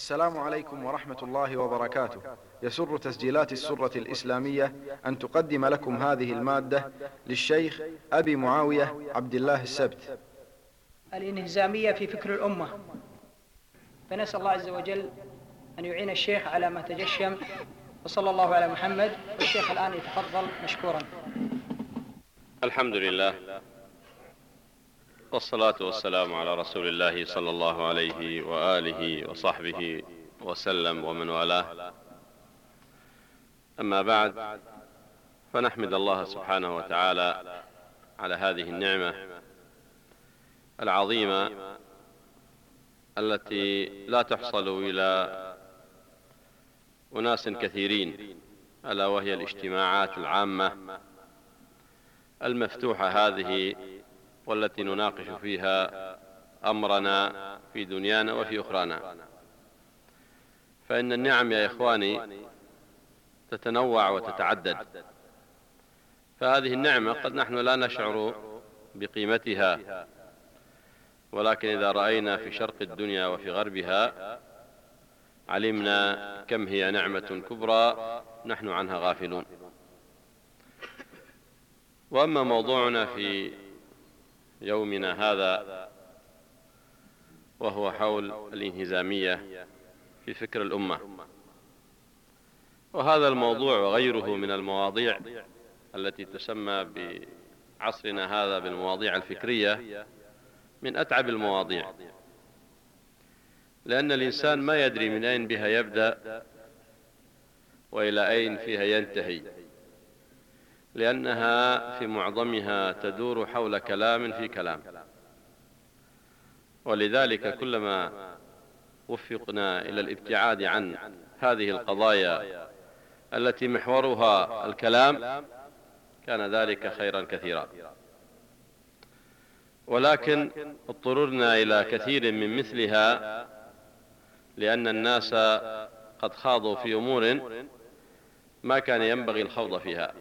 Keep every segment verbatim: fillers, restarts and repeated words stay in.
السلام عليكم ورحمة الله وبركاته. يسر تسجيلات السرة الإسلامية أن تقدم لكم هذه المادة للشيخ أبي معاوية عبد الله السبت. الانهزامية في فكر الأمة. فنسأل الله عز وجل أن يعين الشيخ على ما تجشم، وصلى الله على محمد. والشيخ الآن يتفضل مشكورا. الحمد لله، والصلاة والسلام على رسول الله صلى الله عليه وآله وصحبه وسلم ومن والاه. أما بعد، فنحمد الله سبحانه وتعالى على هذه النعمة العظيمة التي لا تحصل إلى أناس كثيرين، ألا وهي الاجتماعات العامة المفتوحة هذه، والتي نناقش فيها أمرنا في دنيانا وفي أخرانا. فإن النعم يا إخواني تتنوع وتتعدد، فهذه النعمة قد نحن لا نشعر بقيمتها، ولكن إذا رأينا في شرق الدنيا وفي غربها علمنا كم هي نعمة كبرى نحن عنها غافلون. وأما موضوعنا في يومنا هذا وهو حول الانهزامية في فكر الأمة، وهذا الموضوع وغيره من المواضيع التي تسمى بعصرنا هذا بالمواضيع الفكرية من أتعب المواضيع، لأن الإنسان ما يدري من أين بها يبدأ وإلى أين فيها ينتهي، لأنها في معظمها تدور حول كلام في كلام. ولذلك كلما وفقنا إلى الابتعاد عن هذه القضايا التي محورها الكلام كان ذلك خيرا كثيرا. ولكن اضطررنا إلى كثير من مثلها، لأن الناس قد خاضوا في أمور ما كان ينبغي الخوض فيها،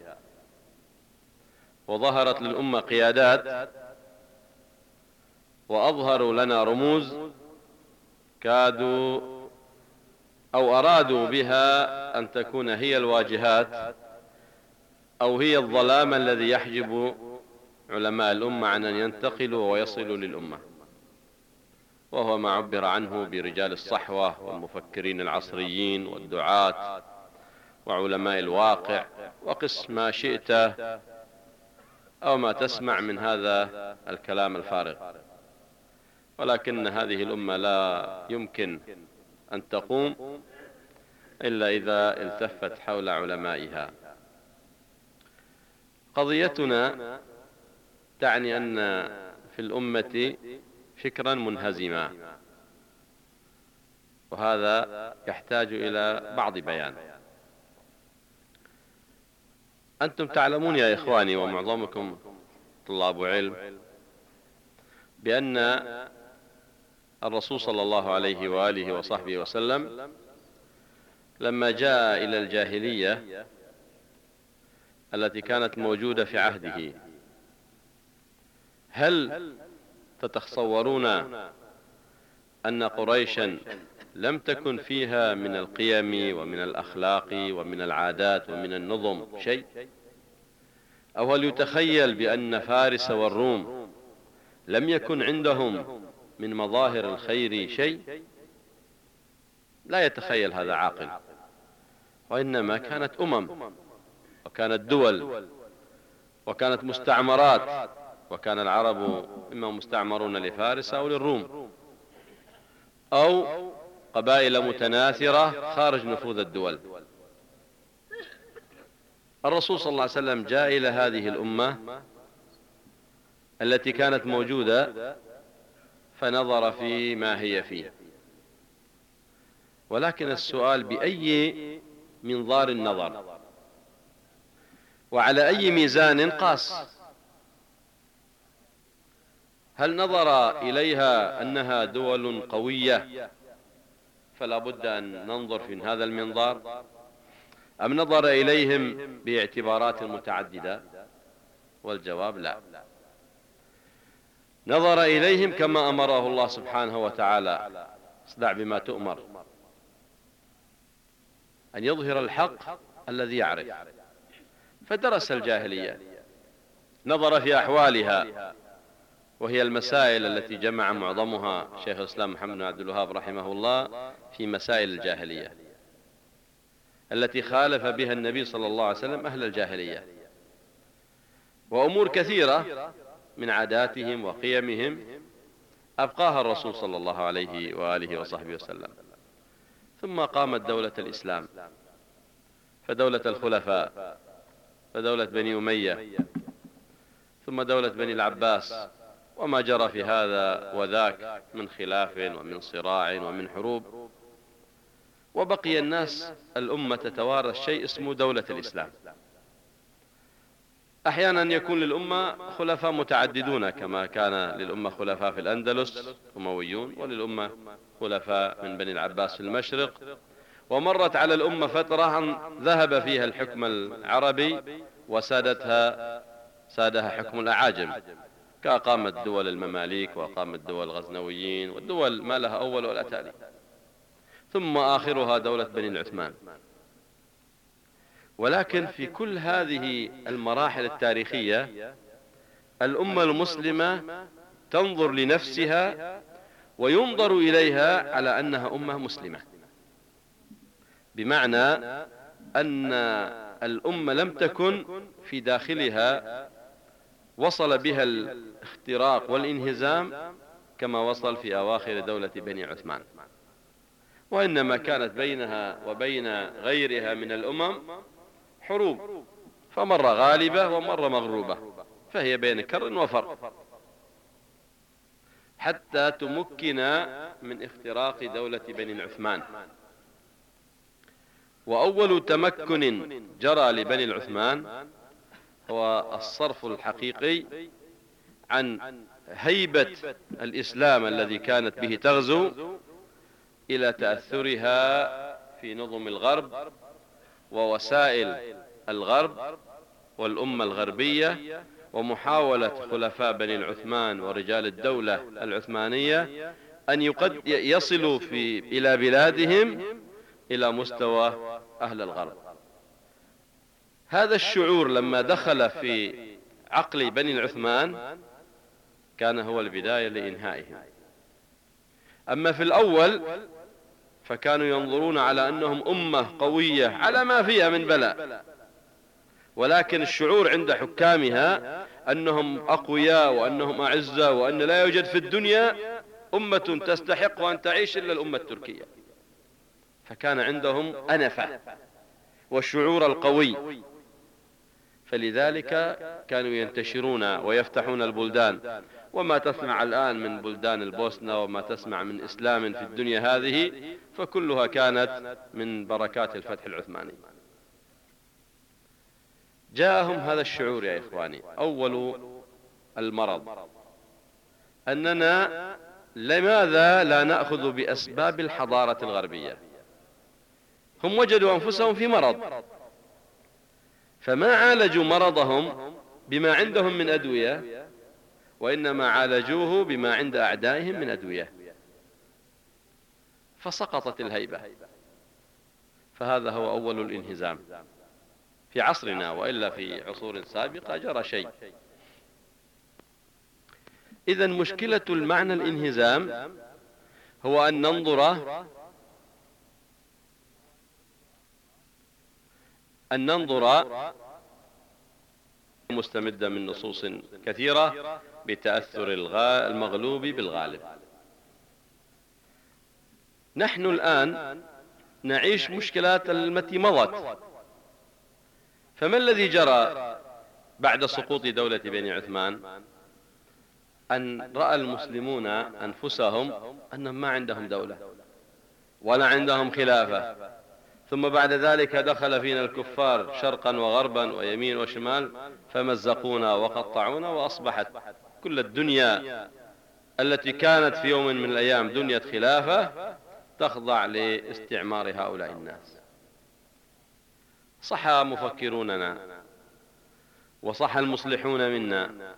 وظهرت للأمة قيادات وأظهروا لنا رموز كادوا أو أرادوا بها أن تكون هي الواجهات أو هي الظلام الذي يحجب علماء الأمة عن أن ينتقلوا ويصلوا للأمة، وهو ما عبر عنه برجال الصحوة والمفكرين العصريين والدعاة وعلماء الواقع، وقس ما شئت أو ما تسمع من هذا الكلام الفارغ. ولكن هذه الأمة لا يمكن أن تقوم إلا إذا التفت حول علمائها. قضيتنا تعني أن في الأمة فكرا منهزما، وهذا يحتاج إلى بعض بيان. أنتم تعلمون يا إخواني، ومعظمكم طلاب علم، بأن الرسول صلى الله عليه وآله وصحبه وسلم لما جاء إلى الجاهلية التي كانت موجودة في عهده، هل تتصورون أن قريشا لم تكن فيها من القيم ومن الأخلاق ومن العادات ومن النظم شيء؟ أو هل يتخيل بأن فارس والروم لم يكن عندهم من مظاهر الخير شيء؟ لا يتخيل هذا عاقل. وإنما كانت أمم، وكانت دول، وكانت مستعمرات، وكان العرب إما مستعمرون لفارس أو للروم، أو قبائل متناثرة خارج نفوذ الدول. الرسول صلى الله عليه وسلم جاء إلى هذه الأمة التي كانت موجودة فنظر في ما هي فيه، ولكن السؤال بأي منظار النظر وعلى أي ميزان قاس؟ هل نظر إليها أنها دول قوية فلا بد أن ننظر في هذا المنظار، أم نظر إليهم باعتبارات متعددة؟ والجواب لا. نظر إليهم كما أمره الله سبحانه وتعالى: اصدع بما تؤمر أن يظهر الحق الذي يعرف، فدرس الجاهلية، نظر في أحوالها، وهي المسائل التي جمع معظمها شيخ الإسلام محمد بن عبد الوهاب رحمه الله في مسائل الجاهلية التي خالف بها النبي صلى الله عليه وسلم أهل الجاهلية، وأمور كثيرة من عاداتهم وقيمهم أبقاها الرسول صلى الله عليه وآله وصحبه وسلم. ثم قامت دولة الإسلام، فدولة الخلفاء، فدولة بني أمية، ثم دولة بني العباس، وما جرى في هذا وذاك من خلاف ومن صراع ومن حروب، وبقي الناس الأمة تتوارث شيء اسمه دولة الإسلام. أحيانا يكون للأمة خلفاء متعددون، كما كان للأمة خلفاء في الأندلس أمويون، وللأمة خلفاء من بني العباس في المشرق، ومرت على الأمة فترة ذهب فيها الحكم العربي وسادتها سادها حكم الأعاجم، كأقامت دول المماليك وأقامت دول الغزنويين، والدول ما لها أول ولا تالي، ثم آخرها دولة بني العثمان. ولكن في كل هذه المراحل التاريخية الأمة المسلمة تنظر لنفسها وينظر إليها على أنها أمة مسلمة، بمعنى أن الأمة لم تكن في داخلها وصل بها الاختراق والانهزام كما وصل في أواخر دولة بني عثمان، وإنما كانت بينها وبين غيرها من الأمم حروب، فمرة غالبة ومرة مغلوبة، فهي بين كر وفر، حتى تمكن من اختراق دولة بني عثمان. وأول تمكن جرى لبني العثمان هو الصرف الحقيقي عن هيبة الإسلام الذي كانت به تغزو إلى تأثرها في نظم الغرب ووسائل الغرب والأمة الغربية، ومحاولة خلفاء بني العثمان ورجال الدولة العثمانية أن يقد يصلوا في إلى بلادهم إلى مستوى أهل الغرب. هذا الشعور لما دخل في عقل بني العثمان كان هو البداية لإنهائهم. أما في الأول فكانوا ينظرون على أنهم أمة قوية على ما فيها من بلاء، ولكن الشعور عند حكامها أنهم أقوياء وأنهم أعزة وأن لا يوجد في الدنيا أمة تستحق أن تعيش إلا الأمة التركية، فكان عندهم أنفة والشعور القوي، فلذلك كانوا ينتشرون ويفتحون البلدان. وما تسمع الآن من بلدان البوسنة وما تسمع من إسلام في الدنيا هذه فكلها كانت من بركات الفتح العثماني. جاءهم هذا الشعور يا إخواني. أول المرض أننا لماذا لا نأخذ بأسباب الحضارة الغربية؟ هم وجدوا أنفسهم في مرض، فما عالجوا مرضهم بما عندهم من أدوية، وإنما عالجوه بما عند أعدائهم من أدوية، فسقطت الهيبة. فهذا هو أول الانهزام في عصرنا، وإلا في عصور سابقة جرى شيء. إذن مشكلة المعنى الانهزام هو أن ننظر أن ننظر مستمدة من نصوص كثيرة بتأثر المغلوب بالغالب. نحن الآن نعيش مشكلات التي مضت. فما الذي جرى بعد سقوط دولة بني عثمان؟ أن رأى المسلمون أنفسهم أنهم ما عندهم دولة ولا عندهم خلافة، ثم بعد ذلك دخل فينا الكفار شرقا وغربا ويمين وشمال فمزقونا وقطعونا، وأصبحت كل الدنيا التي كانت في يوم من الأيام دنيا خلافة تخضع لاستعمار هؤلاء الناس. صح مفكروننا وصح المصلحون منا،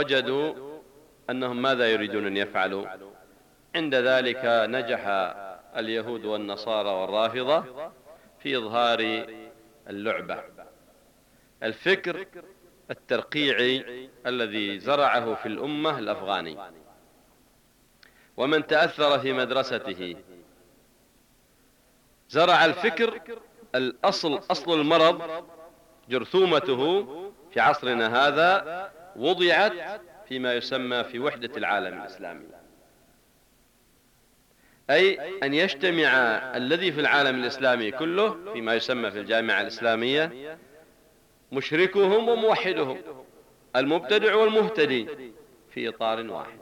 فوجدوا أنهم ماذا يريدون أن يفعلوا. عند ذلك نجح اليهود والنصارى والرافضة في إظهار اللعبة، الفكر الترقيعي الذي زرعه في الأمة الأفغاني. ومن تأثر في مدرسته زرع الفكر الأصل، أصل المرض جرثومته في عصرنا هذا وضعت فيما يسمى في وحدة العالم الإسلامي، أي أن يجتمع الذي في العالم الإسلامي كله فيما يسمى في الجامعة الإسلامية مشركهم وموحدهم، المبتدع والمهتدي في إطار واحد،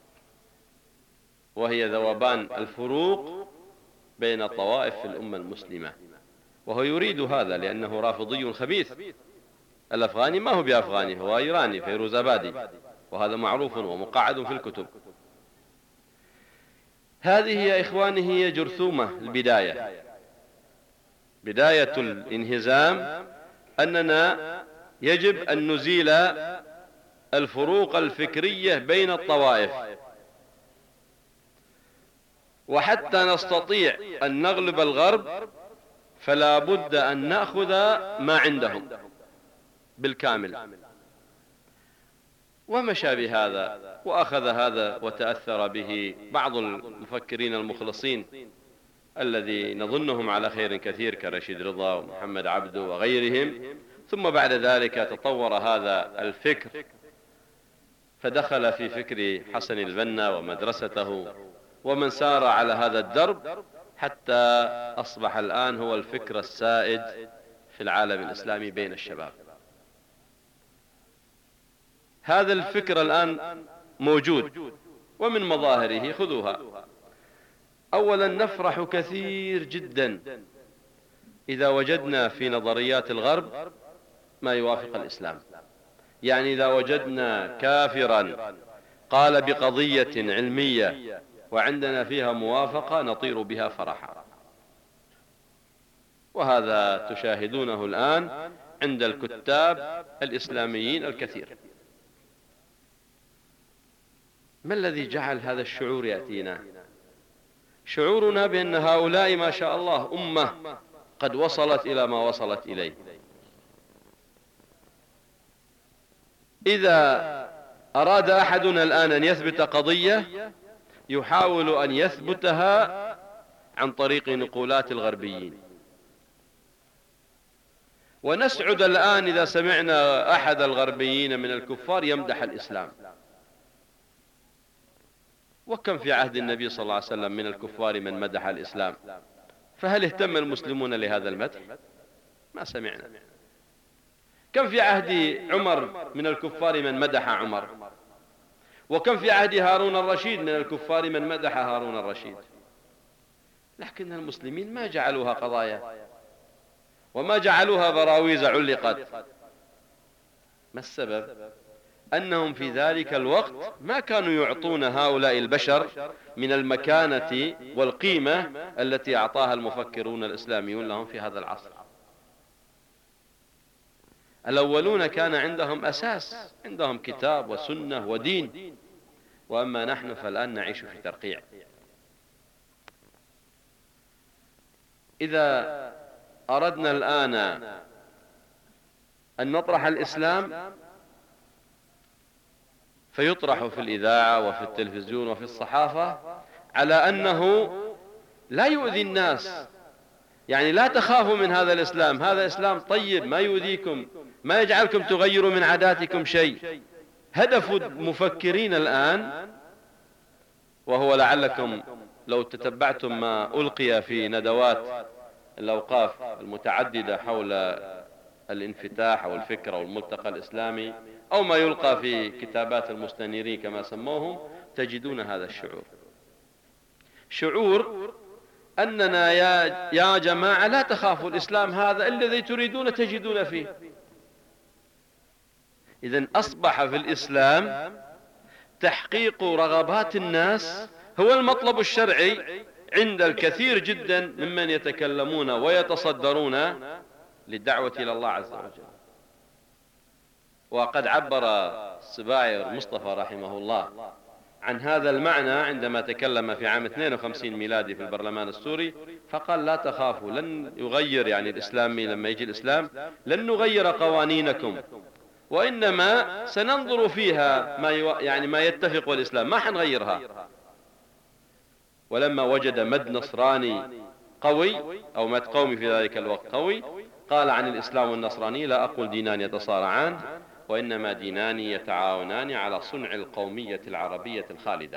وهي ذوبان الفروق بين الطوائف في الأمة المسلمة. وهو يريد هذا لأنه رافضي خبيث. الأفغاني ما هو بأفغاني، هو إيراني فيروزابادي، وهذا معروف ومقعد في الكتب. هذه يا إخواني هي جرثومة البداية، بداية الانهزام، أننا يجب أن نزيل الفروق الفكرية بين الطوائف، وحتى نستطيع أن نغلب الغرب فلا بد أن نأخذ ما عندهم بالكامل. ومشى بهذا وأخذ هذا وتأثر به بعض المفكرين المخلصين الذي نظنهم على خير كثير كرشيد رضا ومحمد عبده وغيرهم. ثم بعد ذلك تطور هذا الفكر فدخل في فكر حسن البنا ومدرسته ومن سار على هذا الدرب حتى أصبح الآن هو الفكر السائد في العالم الإسلامي بين الشباب. هذا الفكر الآن موجود، ومن مظاهره خذوها. أولا نفرح كثير جدا إذا وجدنا في نظريات الغرب ما يوافق الإسلام، يعني إذا وجدنا كافرا قال بقضية علمية وعندنا فيها موافقة نطير بها فرحا، وهذا تشاهدونه الآن عند الكتاب الإسلاميين الكثير. ما الذي جعل هذا الشعور يأتينا؟ شعورنا بأن هؤلاء ما شاء الله أمة قد وصلت إلى ما وصلت إليه. إذا أراد أحدنا الآن أن يثبت قضية يحاول أن يثبتها عن طريق نقولات الغربيين، ونسعد الآن إذا سمعنا أحد الغربيين من الكفار يمدح الإسلام. وكم في عهد النبي صلى الله عليه وسلم من الكفار من مدح الإسلام، فهل اهتم المسلمون لهذا المدح؟ ما سمعنا. كم في عهد عمر من الكفار من مدح عمر، وكم في عهد هارون الرشيد من الكفار من مدح هارون الرشيد. لكن المسلمين ما جعلوها قضايا وما جعلوها براويز علقت. ما السبب؟ أنهم في ذلك الوقت ما كانوا يعطون هؤلاء البشر من المكانة والقيمة التي أعطاها المفكرون الإسلاميون لهم في هذا العصر. الأولون كان عندهم أساس، عندهم كتاب وسنة ودين، وأما نحن فالآن نعيش في ترقيع. إذا أردنا الآن أن نطرح الإسلام فيطرح في الإذاعة وفي التلفزيون وفي الصحافة على أنه لا يؤذي الناس، يعني لا تخافوا من هذا الإسلام، هذا إسلام طيب ما يؤذيكم، ما يجعلكم تغيروا من عاداتكم شيء. هدف المفكرين الآن، وهو لعلكم لو تتبعتم ما ألقي في ندوات الأوقاف المتعددة حول الانفتاح أو الفكر أو الملتقى الإسلامي أو ما يلقى في كتابات المستنيرين كما سموهم، تجدون هذا الشعور، شعور أننا يا, يا جماعة لا تخافوا، الإسلام هذا الذي تريدون تجدون فيه. إذن أصبح في الإسلام تحقيق رغبات الناس هو المطلب الشرعي عند الكثير جدا ممن يتكلمون ويتصدرون للدعوة إلى الله عز وجل. وقد عبر السباعي مصطفى رحمه الله عن هذا المعنى عندما تكلم في عام اثنين وخمسين ميلادي في البرلمان السوري، فقال لا تخافوا، لن يغير يعني الإسلامي لما يجي الإسلام لن نغير قوانينكم، وإنما سننظر فيها ما يعني ما يتفق والإسلام، ما حنغيرها. ولما وجد مد نصراني قوي أو مد قومي في ذلك الوقت قوي، قال عن الإسلام والنصراني لا أقول دينان يتصارعان، وإنما دينان يتعاونان على صنع القومية العربية الخالدة.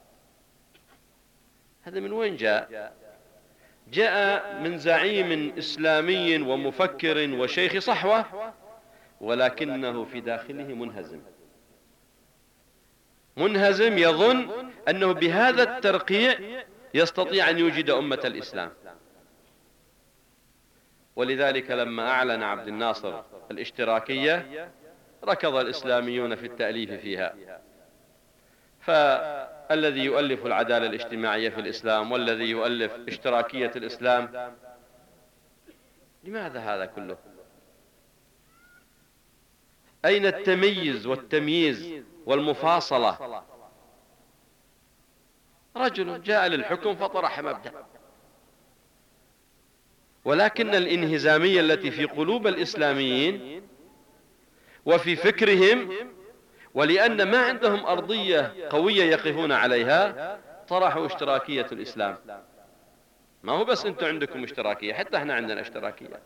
هذا من وين جاء؟ جاء من زعيم إسلامي ومفكر وشيخ صحوة، ولكنه في داخله منهزم منهزم يظن أنه بهذا الترقيع يستطيع أن يوجد أمة الإسلام. ولذلك لما أعلن عبد الناصر الاشتراكية ركض الإسلاميون في التأليف فيها، فالذي يؤلف العدالة الاجتماعية في الإسلام والذي يؤلف اشتراكية الإسلام، لماذا هذا كله؟ أين التمييز والتمييز والمفاصلة؟ رجل جاء للحكم فطرح مبدأ، ولكن الانهزامية التي في قلوب الإسلاميين وفي فكرهم، ولأن ما عندهم أرضية قوية يقفون عليها، طرحوا اشتراكية الإسلام. ما هو بس أنتم عندكم اشتراكية، حتى احنا عندنا اشتراكية.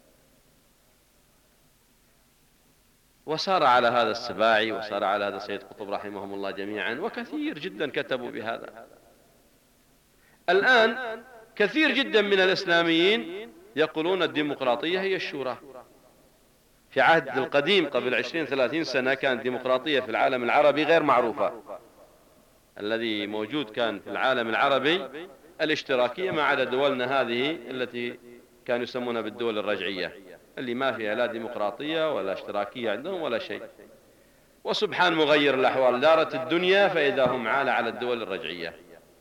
وصار على هذا السباعي، وصار على هذا السيد قطب رحمهم الله جميعا، وكثير جدا كتبوا بهذا. الآن كثير جدا من الإسلاميين يقولون الديمقراطية هي الشورى. في عهد القديم قبل عشرين ثلاثين سنة كانت الديمقراطية في العالم العربي غير معروفة. الذي موجود كان في العالم العربي الاشتراكية، ما عدا دولنا هذه التي كانوا يسمونها بالدول الرجعية، اللي ما فيها لا ديمقراطية ولا اشتراكية عندهم ولا شيء. وسبحان مغير الأحوال، دارت الدنيا فإذا هم عال على الدول الرجعية.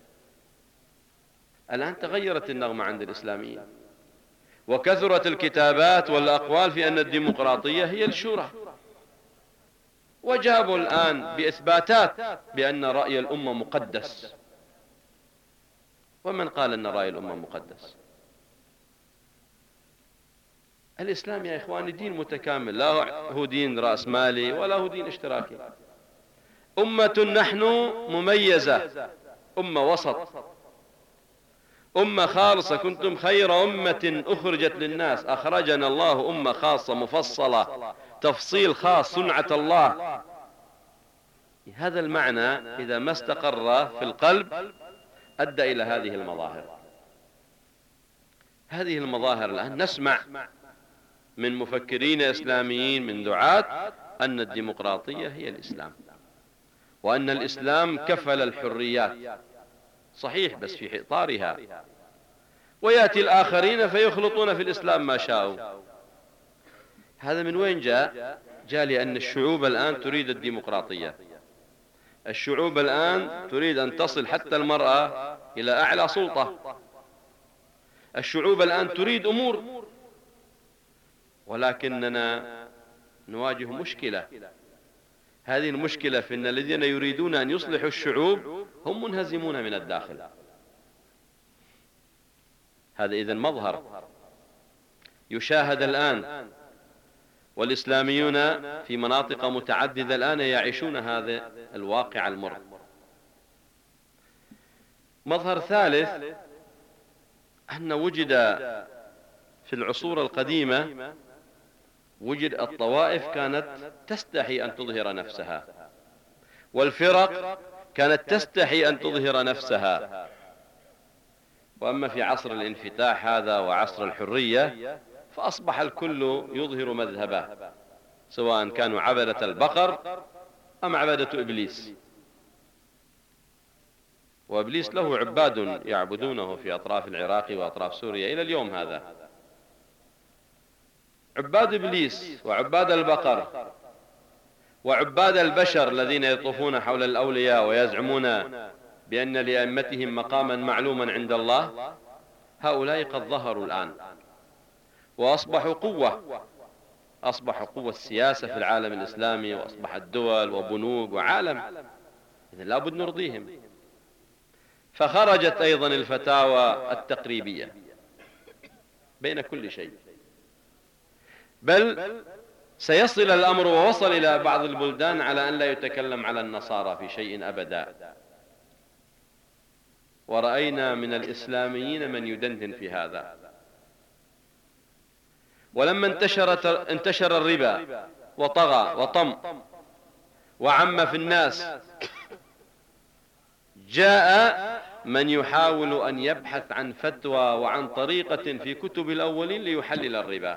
الآن تغيرت النغمة عند الإسلاميين، وكثرت الكتابات والأقوال في أن الديمقراطية هي الشورى، وجابوا الآن بإثباتات بأن رأي الأمة مقدس. ومن قال أن رأي الأمة مقدس؟ الإسلام يا إخواني دين متكامل، لا هو دين رأسمالي ولا هو دين اشتراكي. أمة نحن مميزة، أمة وسط، أمة خالصة. كنتم خير أمة أخرجت للناس، أخرجنا الله أمة خاصة مفصلة، تفصيل خاص، صنعة الله. هذا المعنى إذا ما استقر في القلب أدى إلى هذه المظاهر. هذه المظاهر الآن نسمع من مفكرين إسلاميين من دعاة أن الديمقراطية هي الإسلام، وأن الإسلام كفل الحريات. صحيح، بس في إطارها. ويأتي الآخرين فيخلطون في الإسلام ما شاءوا. هذا من وين جاء؟ جاء لأن الشعوب الآن تريد الديمقراطية. الشعوب الآن تريد أن تصل حتى المرأة إلى أعلى سلطة. الشعوب الآن تريد أمور، ولكننا نواجه مشكلة. هذه المشكلة في أن الذين يريدون أن يصلحوا الشعوب هم منهزمون من الداخل. هذا إذن مظهر يشاهد الآن، والإسلاميون في مناطق متعددة الآن يعيشون هذا الواقع المر. مظهر ثالث أن وجد في العصور القديمة وجد الطوائف كانت تستحي أن تظهر نفسها، والفرق كانت تستحي أن تظهر نفسها. وأما في عصر الانفتاح هذا وعصر الحرية فأصبح الكل يظهر مذهبه، سواء كانوا عبدة البقر أم عبدة إبليس. وإبليس له عباد يعبدونه في أطراف العراق وأطراف سوريا إلى اليوم هذا. عباد إبليس وعباد البقر وعباد البشر الذين يطوفون حول الأولياء ويزعمون بأن لأئمتهم مقاما معلوما عند الله، هؤلاء قد ظهروا الآن وأصبحوا قوة، أصبحوا قوة السياسة في العالم الإسلامي، وأصبحت دول وبنوك وعالم. إذن لابد نرضيهم. فخرجت أيضا الفتاوى التقريبية بين كل شيء، بل سيصل الأمر ووصل إلى بعض البلدان على أن لا يتكلم على النصارى في شيء أبدا. ورأينا من الإسلاميين من يدندن في هذا. ولما انتشرت انتشر الربا وطغى وطم وعم في الناس، جاء من يحاول أن يبحث عن فتوى وعن طريقة في كتب الأولين ليحلل الربا،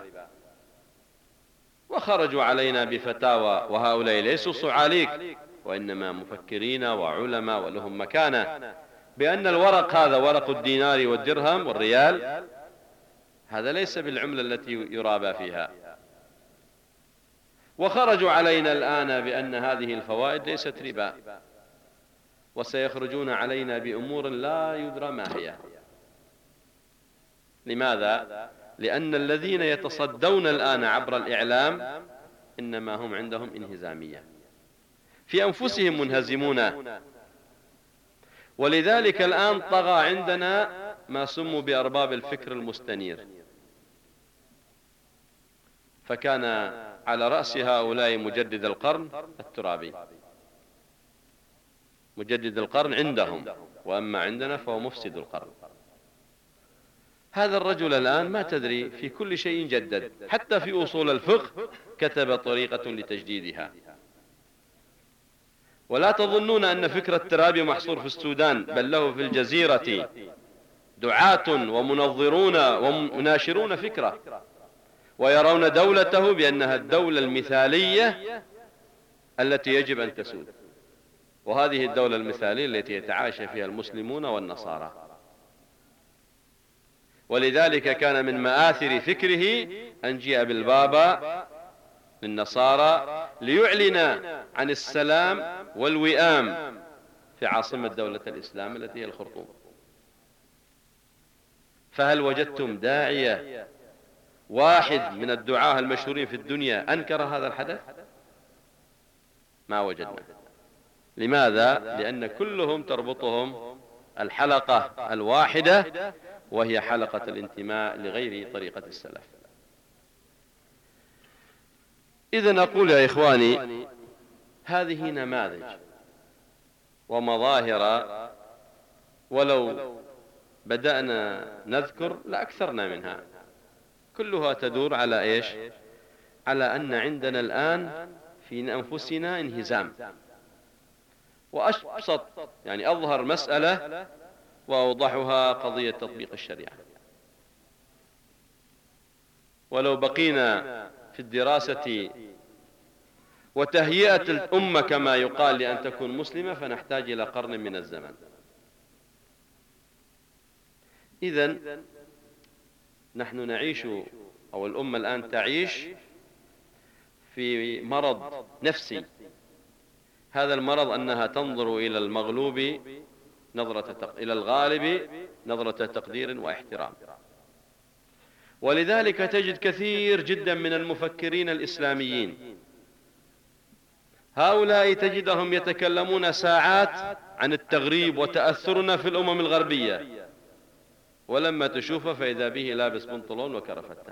وخرجوا علينا بفتاوى، وهؤلاء ليسوا صعاليك وإنما مفكرين وعلماء ولهم مكانة، بأن الورق هذا ورق الدينار والدرهم والريال هذا ليس بالعملة التي يرابى فيها. وخرجوا علينا الآن بأن هذه الفوائد ليست ربا، وسيخرجون علينا بأمور لا يدرى ما هي. لماذا؟ لأن الذين يتصدون الآن عبر الإعلام إنما هم عندهم انهزامية، في أنفسهم منهزمون. ولذلك الآن طغى عندنا ما سموا بأرباب الفكر المستنير، فكان على رأس هؤلاء مجدد القرن الترابي. مجدد القرن عندهم، وأما عندنا فهو مفسد القرن. هذا الرجل الآن ما تدري في كل شيء جدد، حتى في أصول الفقه كتب طريقة لتجديدها. ولا تظنون أن فكر الترابي محصور في السودان، بل له في الجزيرة دعاة ومنظرون ومناشرون فكرة، ويرون دولته بأنها الدولة المثالية التي يجب أن تسود، وهذه الدولة المثالية التي يتعايش فيها المسلمون والنصارى. ولذلك كان من مآثر فكره أن جاء بالبابا للنصارى ليعلن عن السلام والوئام في عاصمة دولة الإسلام التي هي الخرطوم. فهل وجدتم داعية واحد من الدعاة المشهورين في الدنيا أنكر هذا الحدث؟ ما وجدنا. لماذا؟ لأن كلهم تربطهم الحلقة الواحدة، وهي حلقة الانتماء لغير طريقة السلف. إذن أقول يا إخواني، هذه نماذج ومظاهر، ولو بدأنا نذكر لأكثرنا منها، كلها تدور على إيش؟ على أن عندنا الآن في أنفسنا انهزام. وأبسط يعني أظهر مسألة وأوضحها قضية تطبيق الشريعة. ولو بقينا في الدراسة وتهيئة الأمة كما يقال لأن تكون مسلمة فنحتاج إلى قرن من الزمن. إذن نحن نعيش، أو الأمة الآن تعيش في مرض نفسي. هذا المرض أنها تنظر إلى المغلوب نظرة تق... إلى الغالب نظرة تقدير واحترام. ولذلك تجد كثير جدا من المفكرين الإسلاميين هؤلاء تجدهم يتكلمون ساعات عن التغريب وتأثرنا في الأمم الغربية، ولما تشوفه فإذا به لابس بنطلون وكرفتة.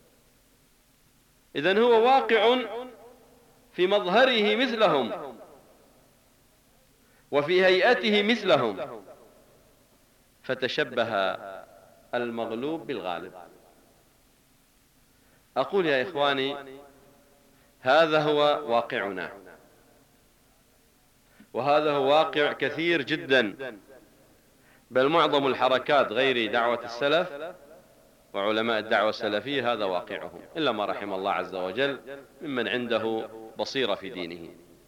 إذن هو واقع في مظهره مثلهم وفي هيئته مثلهم، فتشبه المغلوب بالغالب. أقول يا إخواني، هذا هو واقعنا، وهذا هو واقع كثير جدا، بل معظم الحركات غير دعوة السلف وعلماء الدعوة السلفية هذا واقعهم، إلا ما رحم الله عز وجل ممن عنده بصيرة في دينه.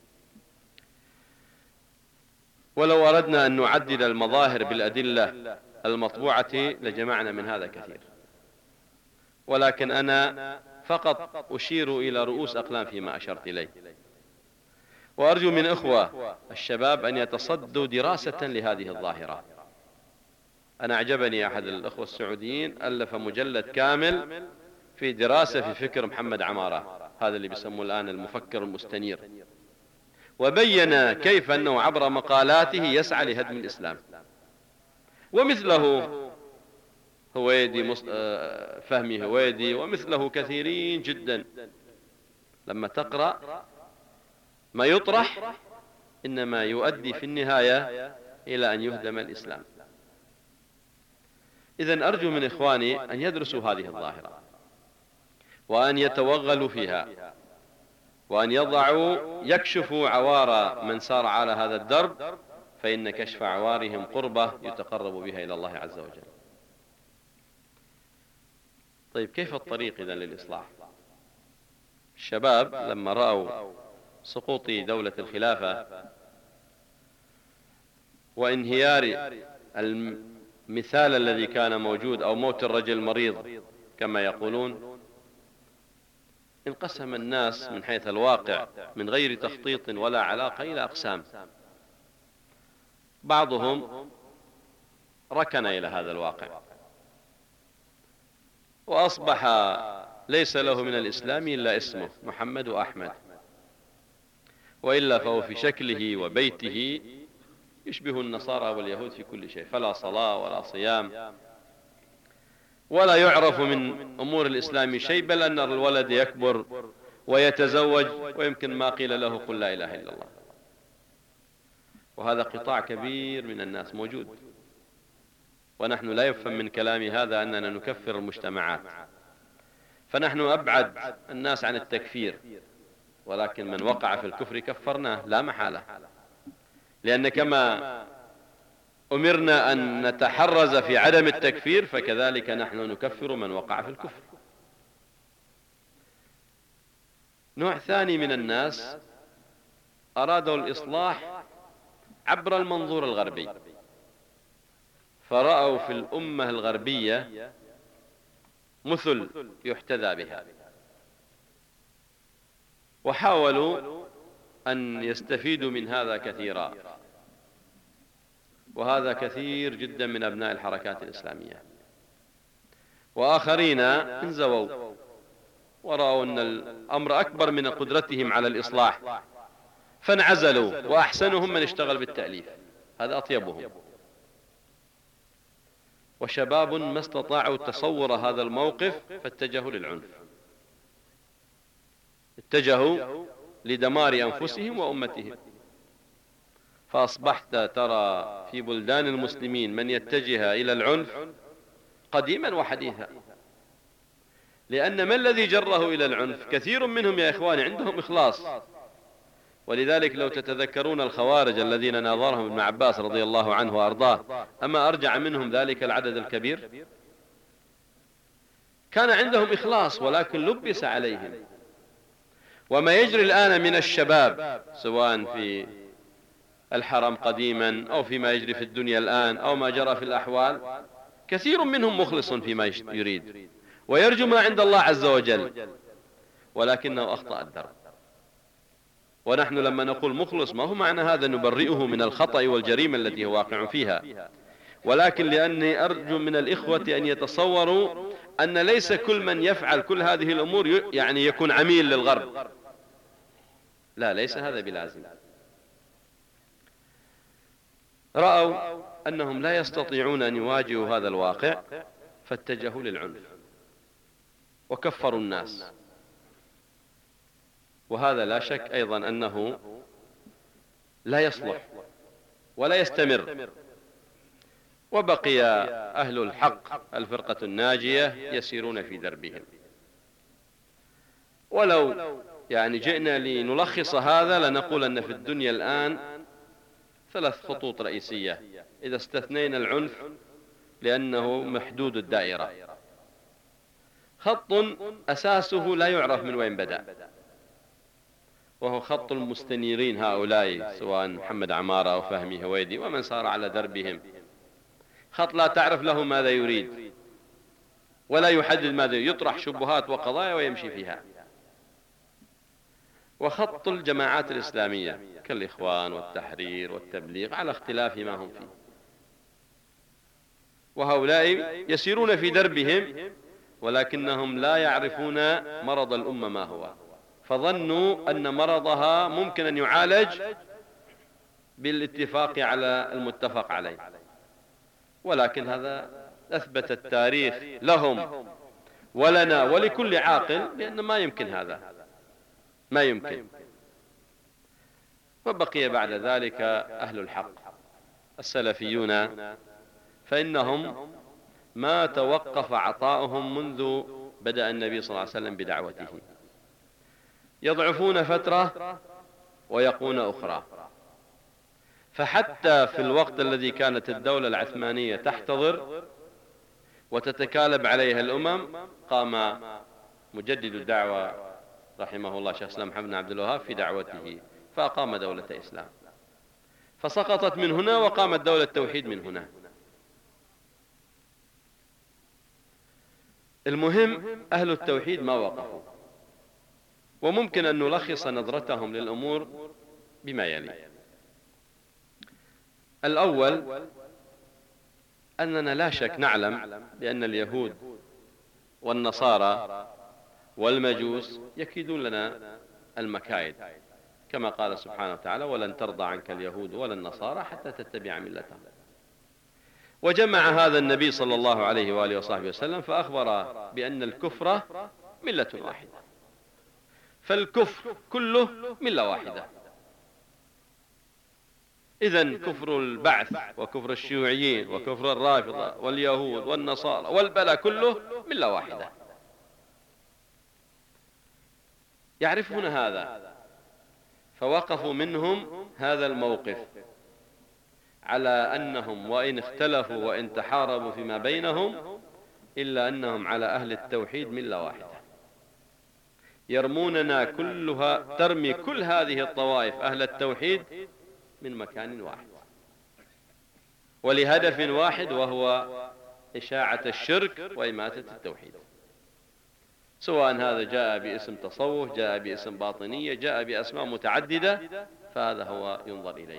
ولو أردنا أن نعدل المظاهر بالأدلة المطبوعة لجمعنا من هذا كثير، ولكن أنا فقط أشير إلى رؤوس أقلام فيما أشرت إليه. وأرجو من إخوة الشباب أن يتصدوا دراسة لهذه الظاهرة. أنا أعجبني أحد الأخوة السعوديين ألف مجلد كامل في دراسة في فكر محمد عمارة، هذا اللي بيسموه الآن المفكر المستنير، وبين كيف أنه عبر مقالاته يسعى لهدم الإسلام. ومثله هويدي، فهمي هويدي، ومثله كثيرين جدا. لما تقرأ ما يطرح إنما يؤدي في النهاية إلى أن يهدم الإسلام. إذن أرجو من إخواني أن يدرسوا هذه الظاهرة، وأن يتوغلوا فيها، وأن يضعوا يكشفوا عوار من سار على هذا الدرب، فإن كشف عوارهم قربة يتقرب بها إلى الله عز وجل. طيب، كيف الطريق إذن للإصلاح؟ الشباب لما رأوا سقوط دولة الخلافة وانهيار المثال الذي كان موجود، أو موت الرجل المريض كما يقولون، انقسم الناس من حيث الواقع من غير تخطيط ولا علاقة إلى أقسام. بعضهم ركن إلى هذا الواقع وأصبح ليس له من الإسلام إلا اسمه محمد وأحمد، وإلا فهو في شكله وبيته يشبه النصارى واليهود في كل شيء، فلا صلاة ولا صيام ولا يعرف من أمور الإسلام شيء، بل أن الولد يكبر ويتزوج ويمكن ما قيل له قل لا إله إلا الله. وهذا قطاع كبير من الناس موجود، ونحن لا يفهم من كلام هذا أننا نكفر المجتمعات، فنحن أبعد الناس عن التكفير، ولكن من وقع في الكفر كفرناه لا محالة، لأن كما أمرنا أن نتحرز في عدم التكفير فكذلك نحن نكفر من وقع في الكفر. نوع ثاني من الناس أرادوا الإصلاح عبر المنظور الغربي، فرأوا في الأمة الغربية مثل يحتذى بها، وحاولوا أن يستفيدوا من هذا كثيرا، وهذا كثير جدا من أبناء الحركات الإسلامية. وآخرين انزووا ورأوا أن الأمر أكبر من قدرتهم على الإصلاح فانعزلوا، وأحسنهم من اشتغل بالتأليف، هذا أطيبهم. وشباب ما استطاعوا تصور هذا الموقف فاتجهوا للعنف، اتجهوا لدمار أنفسهم وأمتهم، فأصبحت ترى في بلدان المسلمين من يتجه إلى العنف قديما وحديثا. لأن ما الذي جره إلى العنف؟ كثير منهم يا إخواني عندهم إخلاص، ولذلك لو تتذكرون الخوارج الذين ناظرهم ابن عباس رضي الله عنه وأرضاه، أما أرجع منهم ذلك العدد الكبير؟ كان عندهم إخلاص ولكن لبس عليهم. وما يجري الآن من الشباب سواء في الحرم قديما أو فيما يجري في الدنيا الآن أو ما جرى في الأحوال، كثير منهم مخلص فيما يريد ويرجو ما عند الله عز وجل، ولكنه أخطأ الدرب. ونحن لما نقول مخلص ما هو معنى هذا نبرئه من الخطأ والجريمة التي هو واقع فيها، ولكن لأني أرجو من الإخوة أن يتصوروا أن ليس كل من يفعل كل هذه الأمور يعني يكون عميل للغرب، لا، ليس هذا بلازم. رأوا أنهم لا يستطيعون أن يواجهوا هذا الواقع فاتجهوا للعنف وكفروا الناس، وهذا لا شك أيضا أنه لا يصلح ولا يستمر. وبقي أهل الحق الفرقة الناجية يسيرون في دربهم. ولو يعني جئنا لنلخص هذا لنقول أن في الدنيا الآن ثلاث خطوط رئيسية إذا استثنينا العنف لأنه محدود الدائرة. خط أساسه لا يعرف من وين بدأ، وهو خط المستنيرين هؤلاء سواء محمد عمارة أو فهمي هويدي ومن سار على دربهم، خط لا تعرف له ماذا يريد ولا يحدد ماذا، يطرح شبهات وقضايا ويمشي فيها. وخط الجماعات الإسلامية كالإخوان والتحرير والتبليغ على اختلاف ما هم فيه، وهؤلاء يسيرون في دربهم ولكنهم لا يعرفون مرض الأمة ما هو، فظنوا أن مرضها ممكن أن يعالج بالاتفاق على المتفق عليه، ولكن هذا أثبت التاريخ لهم ولنا ولكل عاقل بأن ما يمكن هذا، ما يمكن. وبقي بعد ذلك أهل الحق السلفيون، فإنهم ما توقف عطاؤهم منذ بدأ النبي صلى الله عليه وسلم بدعوته، يضعفون فترة ويقون أخرى. فحتى في الوقت الذي كانت الدولة العثمانية تحتضر وتتكالب عليها الأمم، قام مجدد الدعوة رحمه الله شيخ الإسلام محمد بن عبد الوهاب في دعوته فأقام دولة إسلام، فسقطت من هنا وقامت دولة التوحيد من هنا. المهم أهل التوحيد ما وقفوا، وممكن أن نلخص نظرتهم للأمور بما يلي. الأول أننا لا شك نعلم بأن اليهود والنصارى والمجوس يكيدون لنا المكايد، كما قال سبحانه وتعالى: ولن ترضى عنك اليهود ولا النصارى حتى تتبع ملتهم. وجمع هذا النبي صلى الله عليه وآله وصحبه وسلم فأخبر بأن الكفر ملة واحدة، فالكفر كله ملة واحدة. إذن كفر البعث وكفر الشيوعيين وكفر الرافضة واليهود والنصارى والبلاء كله ملة واحدة. يعرفون هذا، فوقفوا منهم هذا الموقف على أنهم وإن اختلفوا وإن تحاربوا فيما بينهم إلا أنهم على أهل التوحيد ملة واحدة. يرموننا كلها، ترمي كل هذه الطوائف أهل التوحيد من مكان واحد ولهدف واحد، وهو إشاعة الشرك وإماتة التوحيد، سواء هذا جاء باسم تصوف، جاء باسم باطنية، جاء بأسماء متعددة، فهذا هو ينظر إليه.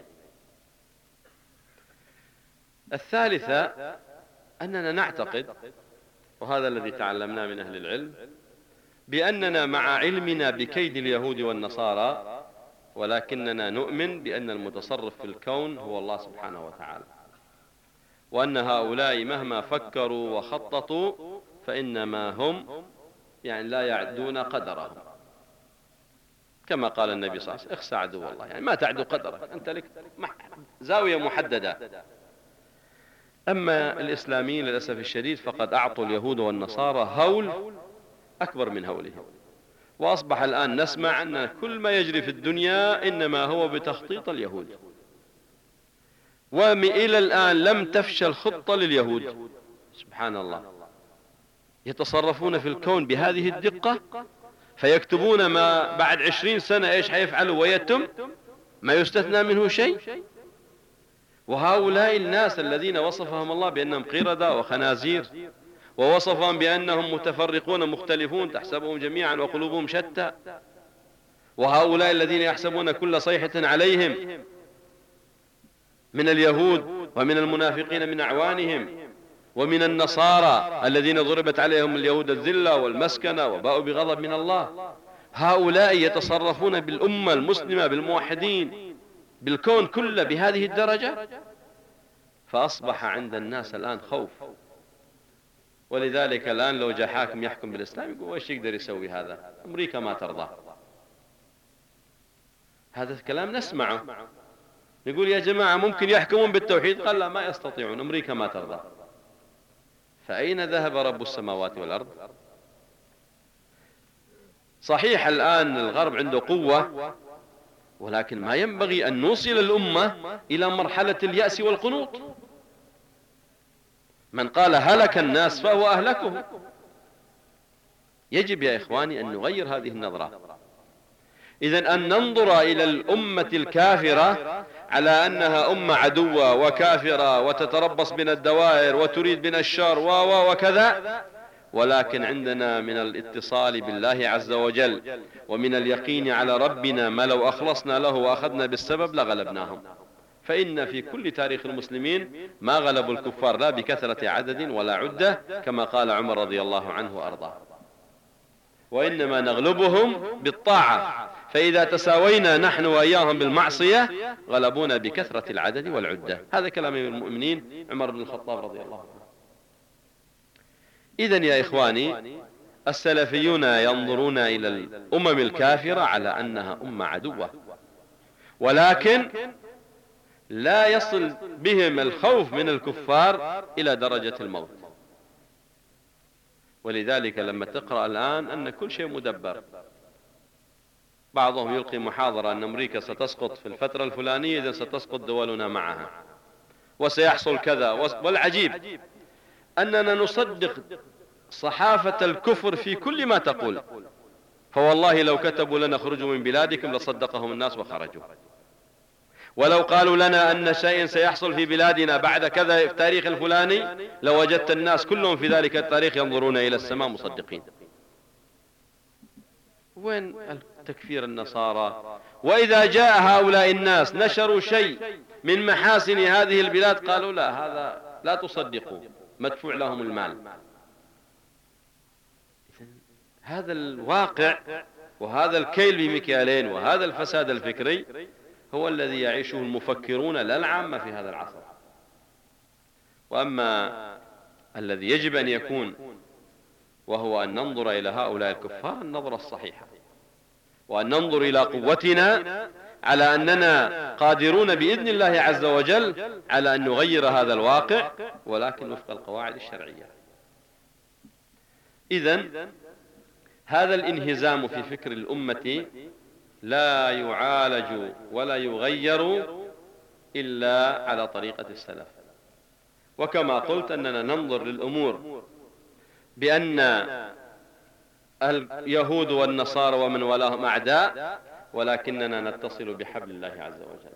الثالثة أننا نعتقد، وهذا الذي تعلمناه من أهل العلم، بأننا مع علمنا بكيد اليهود والنصارى، ولكننا نؤمن بأن المتصرف في الكون هو الله سبحانه وتعالى، وأن هؤلاء مهما فكروا وخططوا فإنما هم يعني لا يعدون قدرهم، كما قال النبي صلى الله عليه وسلم: اخسى عدو الله، يعني ما تعدو قدرك، أنت لك زاوية محددة. أما الإسلاميين للأسف الشديد فقد أعطوا اليهود والنصارى هول أكبر من هولهم، وأصبح الآن نسمع أن كل ما يجري في الدنيا إنما هو بتخطيط اليهود، وإلى الآن لم تفشل خطة لليهود. سبحان الله، يتصرفون في الكون بهذه الدقة، فيكتبون ما بعد عشرين سنة إيش حيفعلوا ويتم، ما يستثنى منه شيء. وهؤلاء الناس الذين وصفهم الله بأنهم قردة وخنازير، ووصفهم بأنهم متفرقون مختلفون تحسبهم جميعا وقلوبهم شتى، وهؤلاء الذين يحسبون كل صيحة عليهم من اليهود ومن المنافقين من أعوانهم ومن النصارى الذين ضربت عليهم اليهود الذلة والمسكنة وباءوا بغضب من الله، هؤلاء يتصرفون بالأمة المسلمة بالموحدين بالكون كله بهذه الدرجة، فأصبح عند الناس الآن خوف. ولذلك الآن لو جاء حاكم يحكم بالإسلام يقول: وإيش يقدر يسوي هذا؟ أمريكا ما ترضى. هذا الكلام نسمعه، يقول: يا جماعة ممكن يحكمون بالتوحيد؟ قال: لا، ما يستطيعون، أمريكا ما ترضى. فأين ذهب رب السماوات والأرض؟ صحيح الآن الغرب عنده قوة، ولكن ما ينبغي أن نوصل الأمة إلى مرحلة اليأس والقنوط. من قال هلك الناس فهو أهلكه. يجب يا إخواني أن نغير هذه النظرة. إذن أن ننظر إلى الأمة الكافرة على أنها أمة عدوة وكافرة وتتربص بنا الدوائر وتريد بنا الشر و وكذا، ولكن عندنا من الاتصال بالله عز وجل ومن اليقين على ربنا ما لو أخلصنا له وأخذنا بالسبب لغلبناهم. فإن في كل تاريخ المسلمين ما غلبوا الكفار لا بكثرة عدد ولا عدة، كما قال عمر رضي الله عنه وأرضاه. وإنما نغلبهم بالطاعة، فإذا تساوينا نحن وإياهم بالمعصية غلبونا بكثرة العدد والعدة. هذا كلام المؤمنين عمر بن الخطاب رضي الله عنه. إذن يا إخواني، السلفيون ينظرون إلى الأمم الكافرة على أنها أمة عدوة، ولكن لا يصل بهم الخوف من الكفار إلى درجة الموت. ولذلك لما تقرأ الآن أن كل شيء مدبر، بعضهم يلقي محاضرة أن أمريكا ستسقط في الفترة الفلانية، إذن ستسقط دولنا معها وسيحصل كذا. والعجيب أننا نصدق صحافة الكفر في كل ما تقول، فوالله لو كتبوا لنا خرجوا من بلادكم لصدقهم الناس وخرجوا، ولو قالوا لنا أن شيء سيحصل في بلادنا بعد كذا في التاريخ الفلاني لوجدت الناس كلهم في ذلك التاريخ ينظرون إلى السماء مصدقين. وين تكفير النصارى؟ وإذا جاء هؤلاء الناس نشروا شيء من محاسن هذه البلاد قالوا لا، هذا لا تصدقوا، مدفوع لهم المال. هذا الواقع وهذا الكيل بمكيالين وهذا الفساد الفكري هو الذي يعيشه المفكرون لا العامة في هذا العصر. وأما الذي يجب أن يكون وهو أن ننظر إلى هؤلاء الكفار النظرة الصحيحة، وأن ننظر إلى قوتنا على أننا قادرون بإذن الله عز وجل على أن نغير هذا الواقع، ولكن وفق القواعد الشرعية. إذن هذا الانهزام في فكر الأمة لا يعالج ولا يغير إلا على طريقة السلف. وكما قلت أننا ننظر للأمور بأن اليهود والنصارى ومن ولاهم أعداء، ولكننا نتصل بحبل الله عز وجل.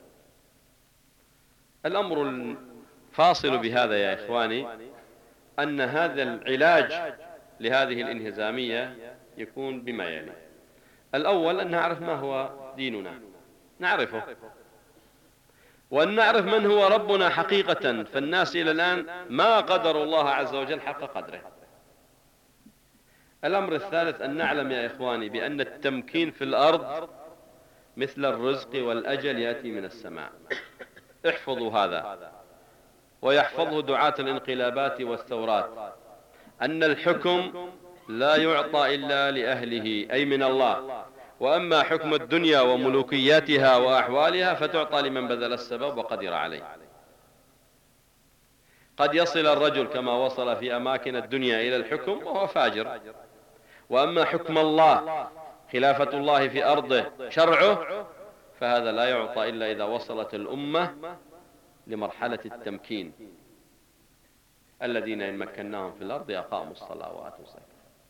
الأمر الفاصل بهذا يا إخواني أن هذا العلاج لهذه الانهزامية يكون بما يلي: الأول أن نعرف ما هو ديننا، نعرفه، وأن نعرف من هو ربنا حقيقة، فالناس إلى الآن ما قدر الله عز وجل حق قدره. الأمر الثالث أن نعلم يا إخواني بأن التمكين في الأرض مثل الرزق والأجل يأتي من السماء. احفظوا هذا، ويحفظه دعاة الانقلابات والثورات، أن الحكم لا يعطى إلا لأهله أي من الله، وأما حكم الدنيا وملوكياتها وأحوالها فتعطى لمن بذل السبب وقدر عليه. قد يصل الرجل كما وصل في أماكن الدنيا إلى الحكم وهو فاجر، وأما حكم الله خلافة الله في أرضه شرعه فهذا لا يعطى إلا إذا وصلت الأمة لمرحلة التمكين. الذين إن مكناهم في الأرض أقاموا الصلاة وآتوا الزكاة.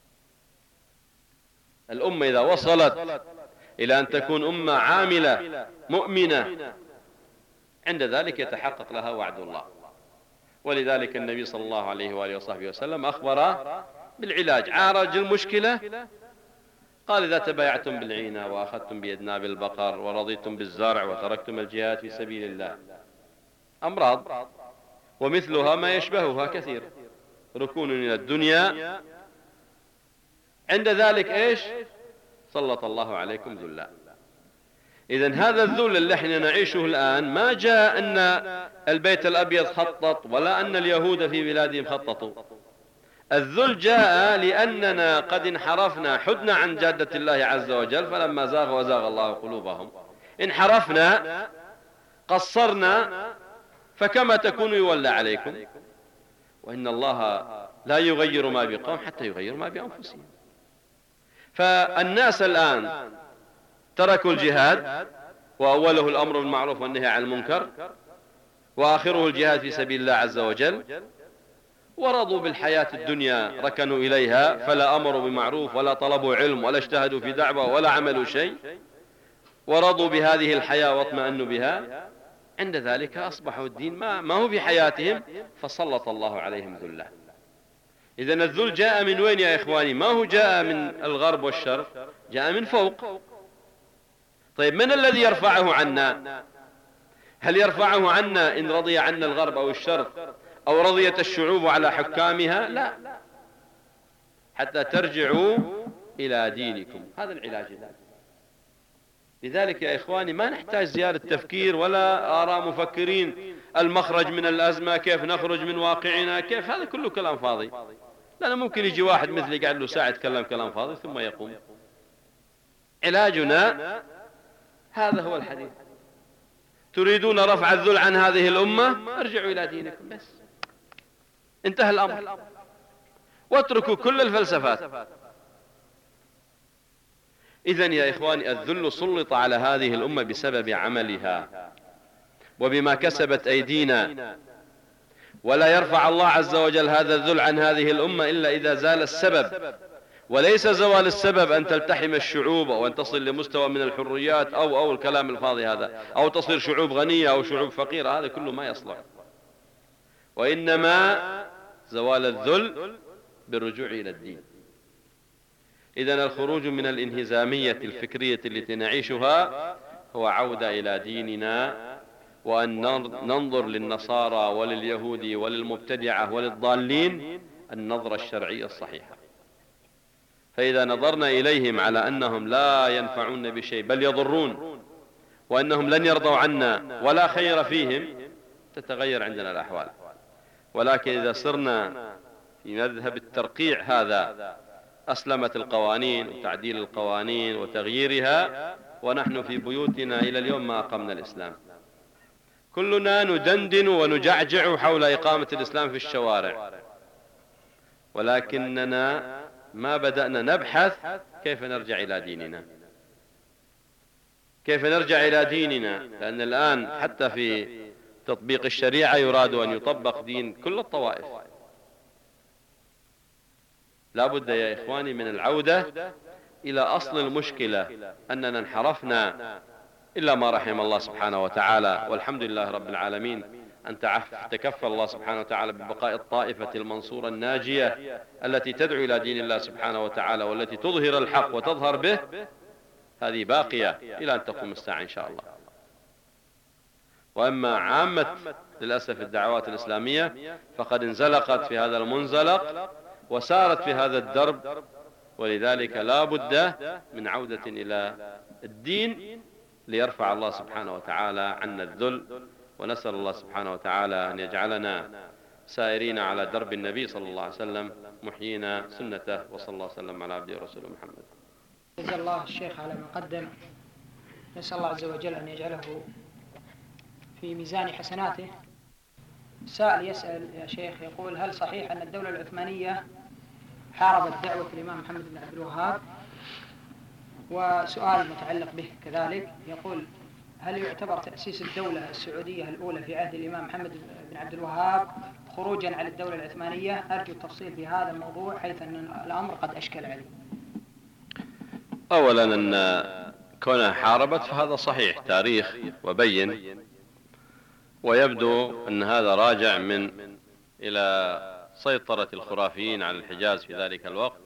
الأمة إذا وصلت إلى أن تكون أمة عاملة مؤمنة عند ذلك يتحقق لها وعد الله. ولذلك النبي صلى الله عليه وآله وصحبه وسلم أخبر بالعلاج. عارج المشكلة قال: إذا تبايعتم بالعينة وأخذتم بأذناب البقر ورضيتم بالزرع وتركتم الجهاد في سبيل الله. أمراض ومثلها ما يشبهها كثير، ركون إلى الدنيا، عند ذلك إيش؟ سلط الله عليكم ذلا. إذن هذا الذل اللي احنا نعيشه الآن ما جاء أن البيت الأبيض خطط ولا أن اليهود في بلادهم خططوا. الذل جاء لأننا قد انحرفنا، حدنا عن جادة الله عز وجل، فلما زاغ وزاغ الله قلوبهم انحرفنا قصرنا، فكما تكون يولى عليكم. وإن الله لا يغير ما بقوم حتى يغير ما بأنفسهم. فالناس الآن تركوا الجهاد، وأوله الأمر بالمعروف والنهي عن المنكر، وآخره الجهاد في سبيل الله عز وجل، ورضوا بالحياة الدنيا، ركنوا إليها، فلا أمروا بمعروف ولا طلبوا علم ولا اجتهدوا في دعوة ولا عملوا شيء، ورضوا بهذه الحياة واطمأنوا بها. عند ذلك أصبحوا الدين ما, ما هو في حياتهم، فسلط الله عليهم ذله. إذن الذل جاء من وين يا إخواني؟ ما هو جاء من الغرب والشرق، جاء من فوق. طيب من الذي يرفعه عنا؟ هل يرفعه عنا إن رضي عنا الغرب أو الشرق أو رضيت الشعوب على حكامها؟ لا، حتى ترجعوا إلى دينكم. هذا العلاج. لذلك يا إخواني ما نحتاج زيادة تفكير ولا آراء مفكرين المخرج من الأزمة، كيف نخرج من واقعنا، كيف، هذا كله كلام فاضي. لأنه ممكن يجي واحد مثلي قاعد له ساعة يتكلم كلام فاضي ثم يقوم. علاجنا هذا هو الحديث. تريدون رفع الذل عن هذه الأمة، ارجعوا إلى دينكم بس، انتهى الأمر، واتركوا كل الفلسفات. إذن يا إخواني الذل سلط على هذه الأمة بسبب عملها وبما كسبت أيدينا، ولا يرفع الله عز وجل هذا الذل عن هذه الأمة إلا إذا زال السبب. وليس زوال السبب أن تلتحم الشعوب أو أن تصل لمستوى من الحريات أو أو الكلام الفاضي هذا، أو تصير شعوب غنية أو شعوب فقيرة، هذا كله ما يصلح. وإنما زوال الذل بالرجوع إلى الدين. إذن الخروج من الانهزامية الفكرية التي نعيشها هو عودة إلى ديننا، وأن ننظر للنصارى ولليهود وللمبتدعة وللضالين النظرة الشرعية الصحيحة. فإذا نظرنا إليهم على أنهم لا ينفعون بشيء بل يضرون، وأنهم لن يرضوا عنا ولا خير فيهم، تتغير عندنا الأحوال. ولكن إذا صرنا في مذهب الترقيع هذا، أسلمت القوانين وتعديل القوانين وتغييرها، ونحن في بيوتنا إلى اليوم ما أقمنا الإسلام، كلنا ندندن ونجعجع حول إقامة الإسلام في الشوارع، ولكننا ما بدأنا نبحث كيف نرجع إلى ديننا، كيف نرجع إلى ديننا. لأن الآن حتى في تطبيق الشريعة يراد أن يطبق دين كل الطوائف. لا بد يا إخواني من العودة إلى أصل المشكلة، أننا انحرفنا إلا ما رحم الله سبحانه وتعالى، والحمد لله رب العالمين أن تكفل الله سبحانه وتعالى ببقاء الطائفة المنصورة الناجية التي تدعو إلى دين الله سبحانه وتعالى، والتي تظهر الحق وتظهر به، هذه باقية إلى أن تقوم الساعة إن شاء الله. وأما عامة للأسف الدعوات الإسلامية فقد انزلقت في هذا المنزلق وسارت في هذا الدرب، ولذلك لا بد من عودة إلى الدين ليرفع الله سبحانه وتعالى عنا الذل. ونسأل الله سبحانه وتعالى أن يجعلنا سائرين على درب النبي صلى الله عليه وسلم، محيينا سنته، وصلى الله وسلم على عبده ورسوله محمد. جزا الله الشيخ على ما قدم. نسأل الله عز وجل أن يجعله في ميزان حسناته. سائل يسأل يا شيخ يقول: هل صحيح أن الدولة العثمانية حاربت دعوة الإمام محمد بن عبد الوهاب؟ وسؤال متعلق به كذلك يقول: هل يعتبر تأسيس الدولة السعودية الأولى في عهد الإمام محمد بن عبد الوهاب خروجا عن الدولة العثمانية؟ أرجو التفصيل في هذا الموضوع حيث أن الأمر قد أشكل عليه. أولا أن كونها حاربت فهذا صحيح تاريخ وبين، ويبدو أن هذا راجع من إلى سيطرة الخرافيين على الحجاز في ذلك الوقت،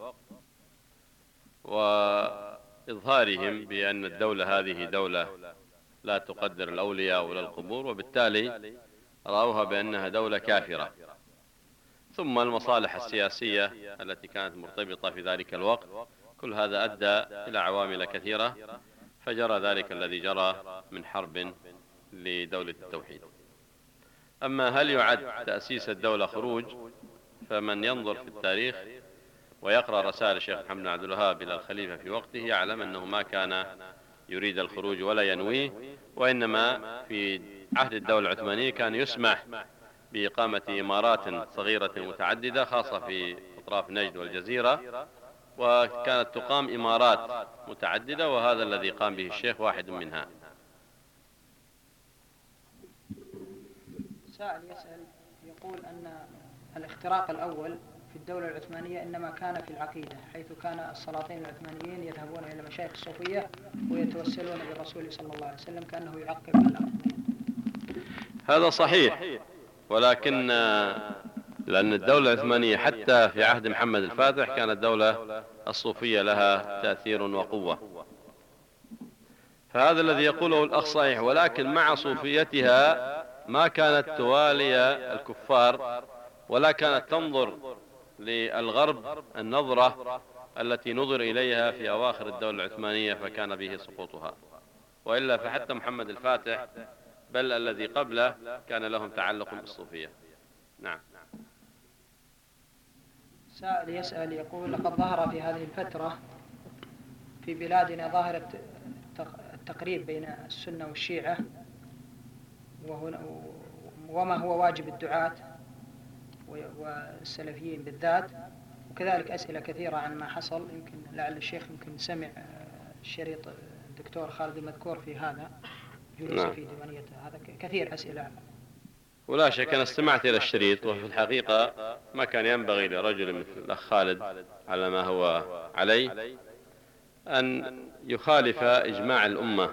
وإظهارهم بأن الدولة هذه دولة لا تقدر الأولياء ولا القبور، وبالتالي رأوها بأنها دولة كافرة. ثم المصالح السياسية التي كانت مرتبطة في ذلك الوقت، كل هذا أدى إلى عوامل كثيرة، فجرى ذلك الذي جرى من حرب لدولة التوحيد. أما هل يعد تأسيس الدولة خروج؟ فمن ينظر في التاريخ ويقرأ رسائل الشيخ محمد بن عبد الوهاب إلى الخليفة في وقته يعلم أنه ما كان يريد الخروج ولا ينويه، وإنما في عهد الدولة العثمانية كان يسمح بإقامة إمارات صغيرة متعددة خاصة في أطراف نجد والجزيرة، وكانت تقام إمارات متعددة، وهذا الذي قام به الشيخ واحد منها. سائل يسأل يقول أن الاختراق الأول في الدولة العثمانية إنما كان في العقيدة، حيث كان السلاطين العثمانيين يذهبون إلى مشايخ الصوفية ويتوسلون بالرسول صلى الله عليه وسلم كأنه يعقب على الأرض. هذا صحيح، ولكن لأن الدولة العثمانية حتى في عهد محمد الفاتح كانت الدولة الصوفية لها تأثير وقوة، فهذا الذي يقوله الأخ صحيح، ولكن مع صوفيتها ما كانت توالي الكفار، ولا كانت تنظر للغرب النظرة التي نظر إليها في أواخر الدولة العثمانية فكان به سقوطها، وإلا فحتى محمد الفاتح بل الذي قبله كان لهم تعلق بالصوفية. نعم. سائل يسأل يقول: لقد ظهر في هذه الفترة في بلادنا ظاهرة التقريب بين السنة والشيعة، وما هو واجب الدعاة والسلفيين بالذات، وكذلك أسئلة كثيرة عن ما حصل. يمكن لعل الشيخ يمكن سمع شريط الدكتور خالد المذكور في هذا جلوس نعم. في ديوانيته، هذا كثير أسئلة. ولا شك أنا استمعت إلى الشريط، وفي الحقيقة ما كان ينبغي لرجل مثل الأخ خالد على ما هو عليه أن يخالف إجماع الأمة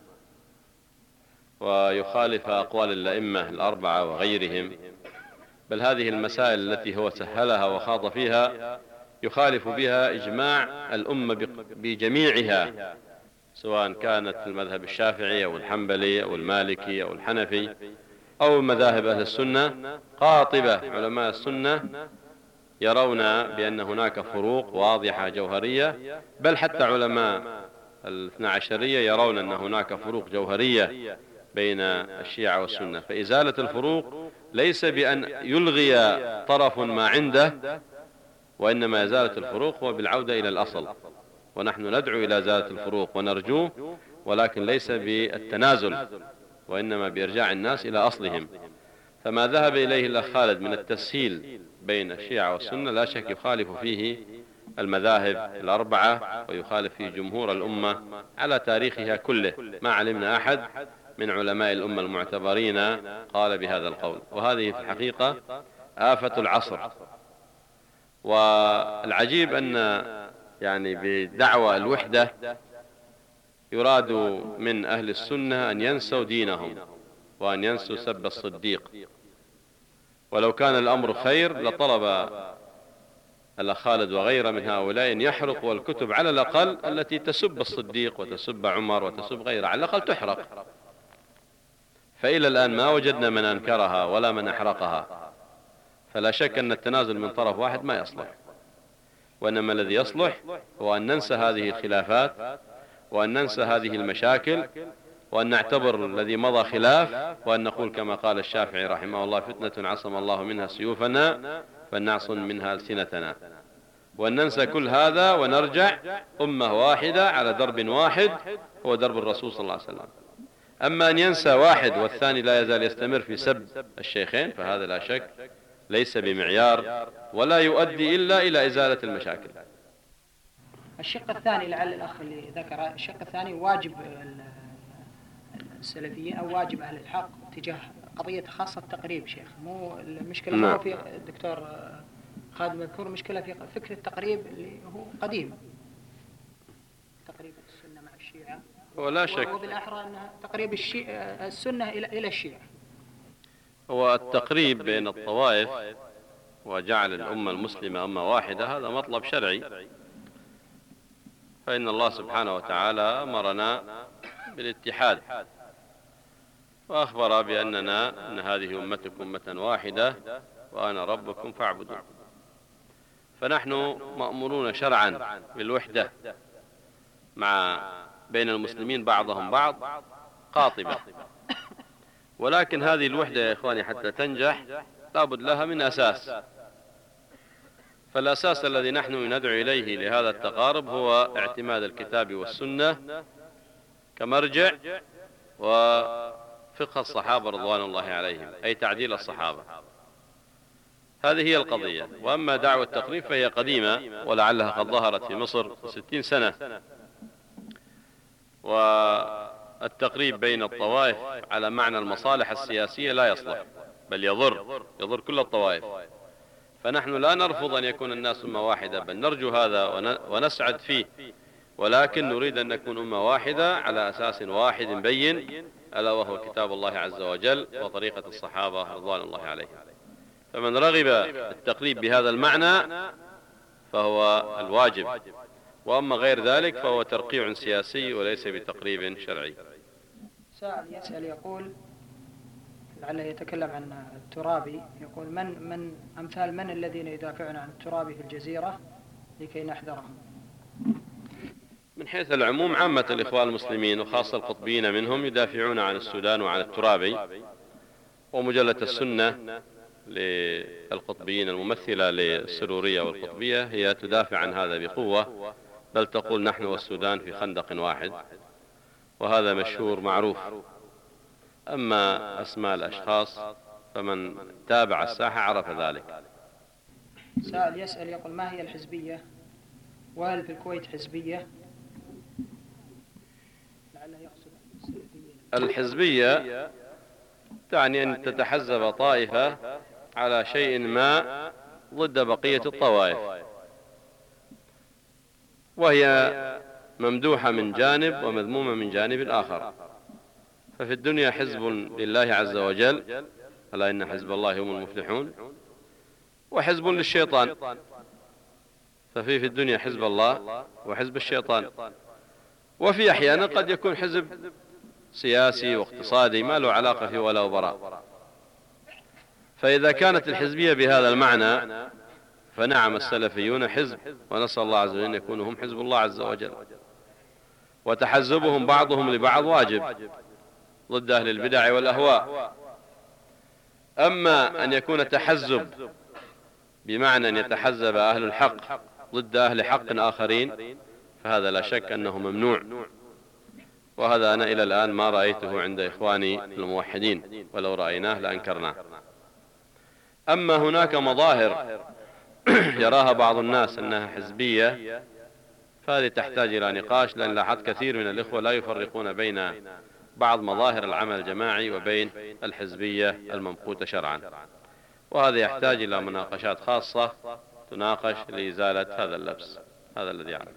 ويخالف أقوال الأئمة الأربعة وغيرهم، بل هذه المسائل التي هو سهلها وخاض فيها يخالف بها إجماع الأمة بجميعها، سواء كانت في المذهب الشافعي أو الحنبلي أو المالكي أو الحنفي أو مذاهب أهل السنة. قاطبة علماء السنة يرون بأن هناك فروق واضحة جوهرية، بل حتى علماء الاثنى عشرية يرون أن هناك فروق جوهرية بين الشيعة والسنة. فإزالة الفروق ليس بأن يلغي طرف ما عنده، وإنما إزالة الفروق هو بالعودة إلى الأصل، ونحن ندعو إلى إزالة الفروق ونرجوه، ولكن ليس بالتنازل، وإنما بإرجاع الناس إلى أصلهم. فما ذهب إليه الأخ خالد من التسهيل بين الشيعة والسنة لا شك يخالف فيه المذاهب الأربعة، ويخالف فيه جمهور الأمة على تاريخها كله. ما علمنا أحد من علماء الأمة المعتبرين قال بهذا القول، وهذه في الحقيقة آفة العصر. والعجيب أن يعني بدعوى الوحدة يراد من أهل السنة أن ينسوا دينهم وأن ينسوا سب الصديق، ولو كان الأمر خير لطلب الأخ خالد وغيره من هؤلاء أن يحرقوا الكتب على الأقل التي تسب الصديق وتسب عمر وتسب غيره، على الأقل تحرق. فإلى الآن ما وجدنا من أنكرها ولا من أحرقها. فلا شك أن التنازل من طرف واحد ما يصلح، وإنما الذي يصلح هو أن ننسى هذه الخلافات، وأن ننسى هذه المشاكل، وأن نعتبر الذي مضى خلاف، وأن نقول كما قال الشافعي رحمه الله: فتنة عصم الله منها سيوفنا فلنعصم منها ألسنتنا. وأن ننسى كل هذا ونرجع أمة واحدة على درب واحد هو درب الرسول صلى الله عليه وسلم. أما أن ينسى واحد والثاني لا يزال يستمر في سب الشيخين فهذا لا شك ليس بمعيار ولا يؤدي إلا إلى إزالة المشاكل. الشق الثاني لعل الأخ اللي ذكر، الشق الثاني واجب السلفيين أو واجب أهل الحق تجاه قضية خاصة التقريب. شيخ مو المشكلة ما هو في الدكتور خالد مذكور، مشكلة في فكرة التقريب اللي هو قديم، تقريب السنة مع الشيعة، ولا شك وبالأحرى أنها تقريب الشيعة السنة إلى إلى الشيعة. هو التقريب بين الطوائف وجعل الأمة المسلمة أمة واحدة هذا مطلب شرعي، فإن الله سبحانه وتعالى أمرنا بالاتحاد وأخبر بأننا أن هذه أمتكم أمة واحدة وأنا ربكم فاعبدون. فنحن مأمورون شرعا بالوحدة مع بين المسلمين بعضهم بعض قاطبة، ولكن هذه الوحدة يا إخواني حتى تنجح لابد لها من أساس. فالأساس الذي نحن ندعو إليه لهذا التقارب هو اعتماد الكتاب والسنة كمرجع، وفقه الصحابة رضوان الله عليهم، أي تعديل الصحابة. هذه هي القضية. وأما دعوة التقريب فهي قديمة ولعلها قد ظهرت في مصر ستين سنة، والتقريب بين الطوائف على معنى المصالح السياسية لا يصلح، بل يضر يضر كل الطوائف. فنحن لا نرفض أن يكون الناس أمة واحدة، بل نرجو هذا ونسعد فيه، ولكن نريد أن نكون أمة واحدة على أساس واحد بين، ألا وهو كتاب الله عز وجل وطريقة الصحابة رضوان الله عليهم. فمن رغب التقريب بهذا المعنى فهو الواجب، وأما غير ذلك فهو ترقيع سياسي وليس بتقريب شرعي. سائل يسأل يقول، لعله يتكلم عن الترابي، يقول: من من أمثال من الذين يدافعون عن الترابي في الجزيرة لكي نحذرهم؟ من حيث العموم عامة الإخوان المسلمين وخاصة القطبيين منهم يدافعون عن السودان وعن الترابي، ومجلة السنة للقطبيين الممثلة للسرورية والقطبية هي تدافع عن هذا بقوة، بل تقول نحن والسودان في خندق واحد، وهذا مشهور معروف. أما أسماء الأشخاص فمن تابع الساحة عرف ذلك. سائل يسأل يقول ما هي الحزبية؟ وهل في الكويت حزبية؟ لعله يقصد الحزبية تعني أن تتحزب طائفة على شيء ما ضد بقية الطوائف، وهي ممدوحة من جانب ومذمومة من جانب آخر. ففي الدنيا حزب لله عز وجل، ألا إن حزب الله هم المفلحون، وحزب للشيطان. ففي في الدنيا حزب الله وحزب الشيطان، وفي أحيانا قد يكون حزب سياسي واقتصادي ما له علاقة فيه ولا براء. فإذا كانت الحزبية بهذا المعنى فنعم السلفيون حزب، ونسأل الله عز وجل أن يكونوا هم حزب الله عز وجل، وتحزبهم بعضهم لبعض واجب ضد أهل البدع والأهواء. أما أن يكون تحزب بمعنى أن يتحزب أهل الحق ضد أهل حق آخرين فهذا لا شك أنه ممنوع، وهذا أنا إلى الآن ما رأيته عند إخواني الموحدين، ولو رأيناه لأنكرناه. أما هناك مظاهر يراها بعض الناس أنها حزبية فهذه تحتاج إلى نقاش، لأن لاحظت كثير من الإخوة لا يفرقون بين بعض مظاهر العمل الجماعي وبين الحزبية الممقوتة شرعا، وهذا يحتاج إلى مناقشات خاصة تناقش لإزالة هذا اللبس. هذا الذي أعرف.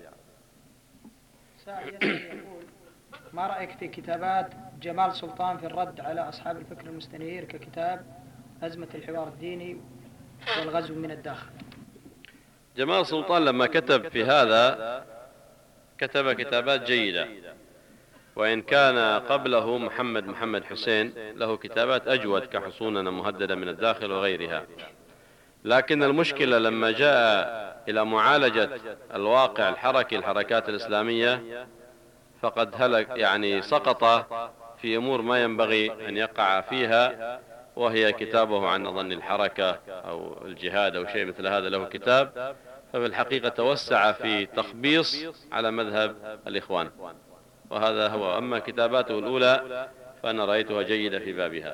سائل يقول ما رأيك في كتابات جمال سلطان في الرد على أصحاب الفكر المستنير ككتاب أزمة الحوار الديني والغزو من الداخل؟ جمال سلطان لما كتب في هذا كتب كتابات جيدة، وإن كان قبله محمد محمد حسين له كتابات أجود كحصوننا مهددة من الداخل وغيرها. لكن المشكلة لما جاء إلى معالجة الواقع الحركي الحركات الإسلامية فقد هلك يعني سقط في أمور ما ينبغي أن يقع فيها، وهي كتابه عن أظن الحركة أو الجهاد أو شيء مثل هذا، له كتاب. ففي الحقيقة توسع في تخبيص على مذهب الإخوان، وهذا هو. أما كتاباته الأولى فأنا رأيتها جيدة في بابها.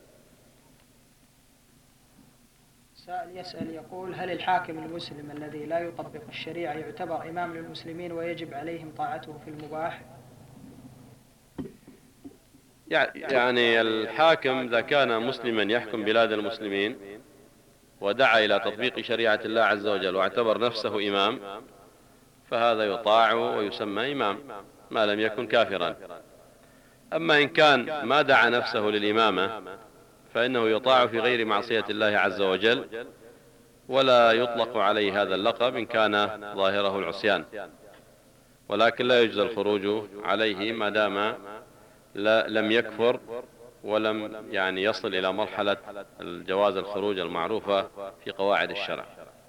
سائل يسأل يقول هل الحاكم المسلم الذي لا يطبق الشريعة يعتبر إمام للمسلمين ويجب عليهم طاعته في المباح؟ يعني الحاكم إذا كان مسلما يحكم بلاد المسلمين ودعا إلى تطبيق شريعة الله عز وجل واعتبر نفسه إمام فهذا يطاع ويسمى إمام ما لم يكن كافرا. أما إن كان ما دعا نفسه للإمامة فإنه يطاع في غير معصية الله عز وجل، ولا يطلق عليه هذا اللقب إن كان ظاهره العصيان، ولكن لا يجوز الخروج عليه ما دام لا لم يكفر ولم يعني يصل إلى مرحلة الجواز الخروج المعروفة في قواعد الشرع.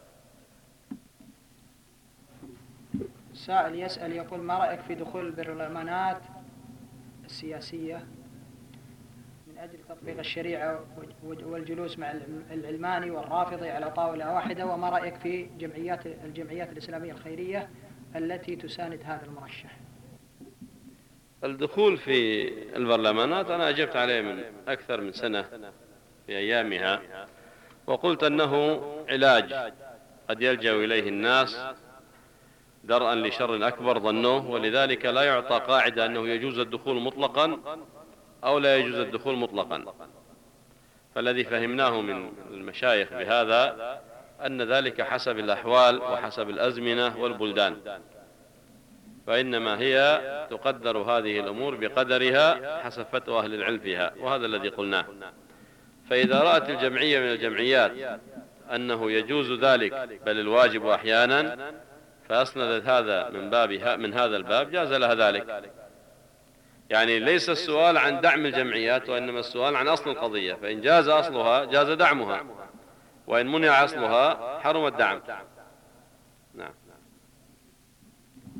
سائل يسأل يقول ما رأيك في دخول البرلمانات السياسية من أجل تطبيق الشريعة والجلوس مع العلماني والرافضي على طاولة واحدة، وما رأيك في جمعيات الجمعيات الإسلامية الخيرية التي تساند هذا المرشح؟ الدخول في البرلمانات أنا أجبت عليه من أكثر من سنة في أيامها، وقلت أنه علاج قد يلجأ إليه الناس درءا لشر أكبر ظنوه، ولذلك لا يعطى قاعدة أنه يجوز الدخول مطلقا أو لا يجوز الدخول مطلقا. فالذي فهمناه من المشايخ بهذا أن ذلك حسب الأحوال وحسب الأزمنة والبلدان، فإنما هي تقدر هذه الأمور بقدرها حسب فتوى أهل العلم فيها، وهذا الذي قلناه. فإذا رأت الجمعية من الجمعيات أنه يجوز ذلك بل الواجب أحيانا فأسندت هذا من بابها من هذا الباب جاز لها ذلك. يعني ليس السؤال عن دعم الجمعيات، وإنما السؤال عن أصل القضية، فإن جاز أصلها جاز دعمها، وإن منع أصلها حرم الدعم. نعم.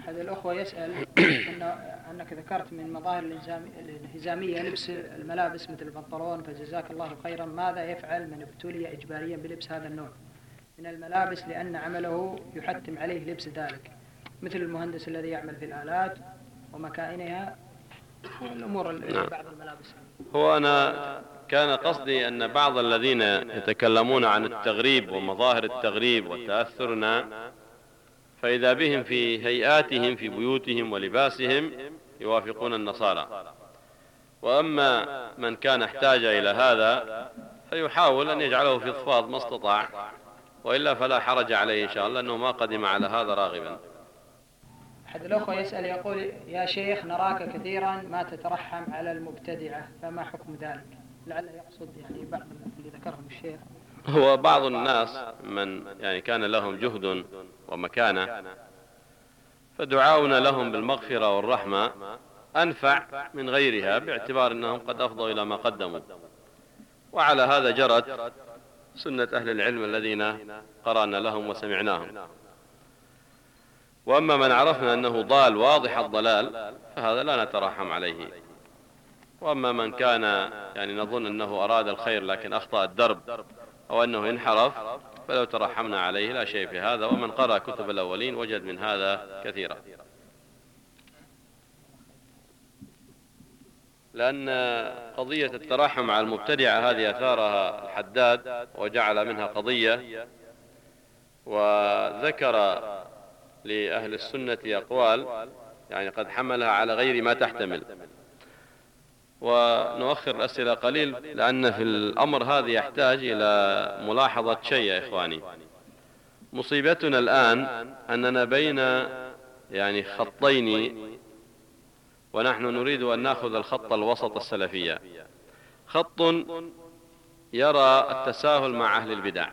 أحد الأخوة يسأل إنه أنك ذكرت من مظاهر الانهزامية لبس الملابس مثل البنطلون، فجزاك الله خيرا. ماذا يفعل من ابتلي إجباريا بلبس هذا النوع من الملابس لأن عمله يحتم عليه لبس ذلك، مثل المهندس الذي يعمل في الآلات ومكائنها والأمور نعم. بعض الملابس؟ هو أنا كان قصدي أن بعض الذين يتكلمون عن التغريب ومظاهر التغريب وتأثرنا فإذا بهم في هيئاتهم في بيوتهم ولباسهم يوافقون النصارى، وأما من كان احتاج إلى هذا فيحاول أن يجعله في اضفاض ما استطاع، وإلا فلا حرج عليه إن شاء الله أنه ما قدم على هذا راغبا. أحد الأخوة يسأل يقول: يا شيخ نراك كثيرا ما تترحم على المبتدعة، فما حكم ذلك؟ لعل يقصد يعني بعض اللي ذكرهم الشيخ. هو بعض الناس من يعني كان لهم جهد ومكانة فدعاؤنا لهم بالمغفرة والرحمة أنفع من غيرها، باعتبار أنهم قد أفضوا إلى ما قدموا، وعلى هذا جرت سنة أهل العلم الذين قرأنا لهم وسمعناهم. وأما من عرفنا أنه ضال واضح الضلال فهذا لا نترحم عليه، وأما من كان يعني نظن أنه أراد الخير لكن أخطأ الدرب أو أنه انحرف فلو ترحمنا عليه لا شيء في هذا، ومن قرأ كتب الأولين وجد من هذا كثيرا. لأن قضية الترحم على المبتدعة هذه أثارها الحداد وجعل منها قضية، وذكر لأهل السنة أقوال يعني قد حملها على غير ما تحتمل. ونؤخر الأسئلة قليل لأن في الأمر هذا يحتاج إلى ملاحظة شيء يا إخواني. مصيبتنا الآن أننا بين يعني خطين، ونحن نريد أن نأخذ الخط الوسط السلفية. خط يرى التساهل مع أهل البدع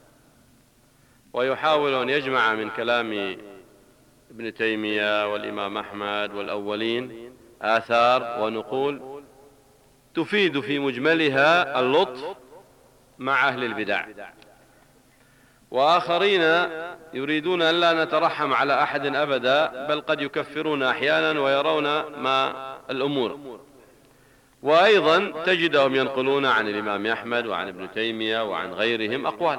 ويحاول أن يجمع من كلام ابن تيمية والإمام أحمد والأولين آثار ونقول تفيد في مجملها اللطف مع أهل البدع، وآخرين يريدون أن لا نترحم على أحد أبدا، بل قد يكفرون أحيانا ويرون ما الأمور. وأيضا تجدهم ينقلون عن الإمام أحمد وعن ابن تيمية وعن غيرهم أقوال.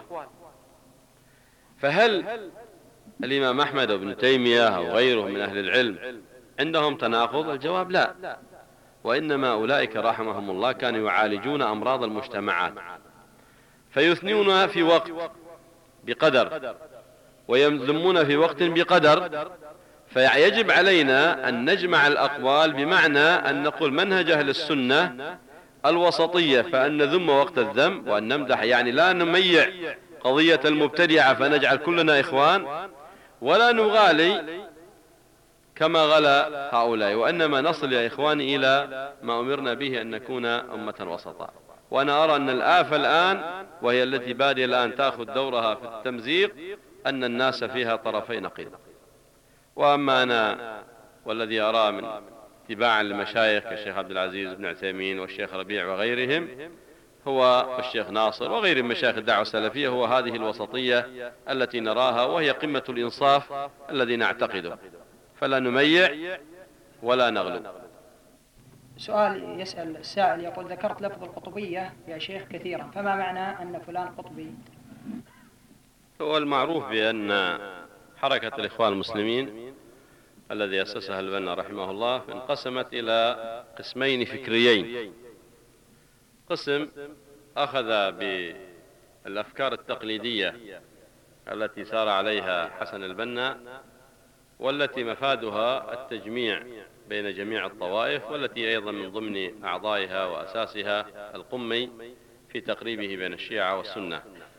فهل الإمام أحمد وابن تيمية أو غيرهم من أهل العلم عندهم تناقض؟ الجواب لا، وإنما أولئك رحمهم الله كانوا يعالجون أمراض المجتمعات، فيثنون في وقت بقدر ويذمون في وقت بقدر، فيجب علينا أن نجمع الأقوال، بمعنى أن نقول منهج أهل السنة الوسطية، فأن نذم وقت الذم وأن نمدح، يعني لا نميع قضية المبتدعة فنجعل كلنا إخوان، ولا نغالي كما غلا هؤلاء، وإنما نصل يا إخواني إلى ما أمرنا به أن نكون أمة وسطا. وأنا أرى أن الآفة الآن، وهي التي بادئ الآن تأخذ دورها في التمزيق، أن الناس فيها طرفي نقيض. وأما أنا والذي أراه من اتباعا لمشايخ كالشيخ عبد العزيز بن عثيمين والشيخ ربيع وغيرهم هو الشيخ ناصر وغير مشايخ الدعوة السلفية، هو هذه الوسطية التي نراها، وهي قمة الإنصاف الذي نعتقده، فلا نميع ولا نغلو. سؤال يسأل السائل يقول: ذكرت لفظ القطبية يا شيخ كثيرا، فما معنى أن فلان قطبي؟ هو المعروف بأن حركة الإخوان المسلمين الذي أسسها البنا رحمه الله انقسمت إلى قسمين فكريين: قسم أخذ بالأفكار التقليدية التي سار عليها حسن البنا، والتي مفادها التجميع بين جميع الطوائف، والتي أيضا من ضمن أعضائها وأساسها القمي في تقريبه بين الشيعة والسنة.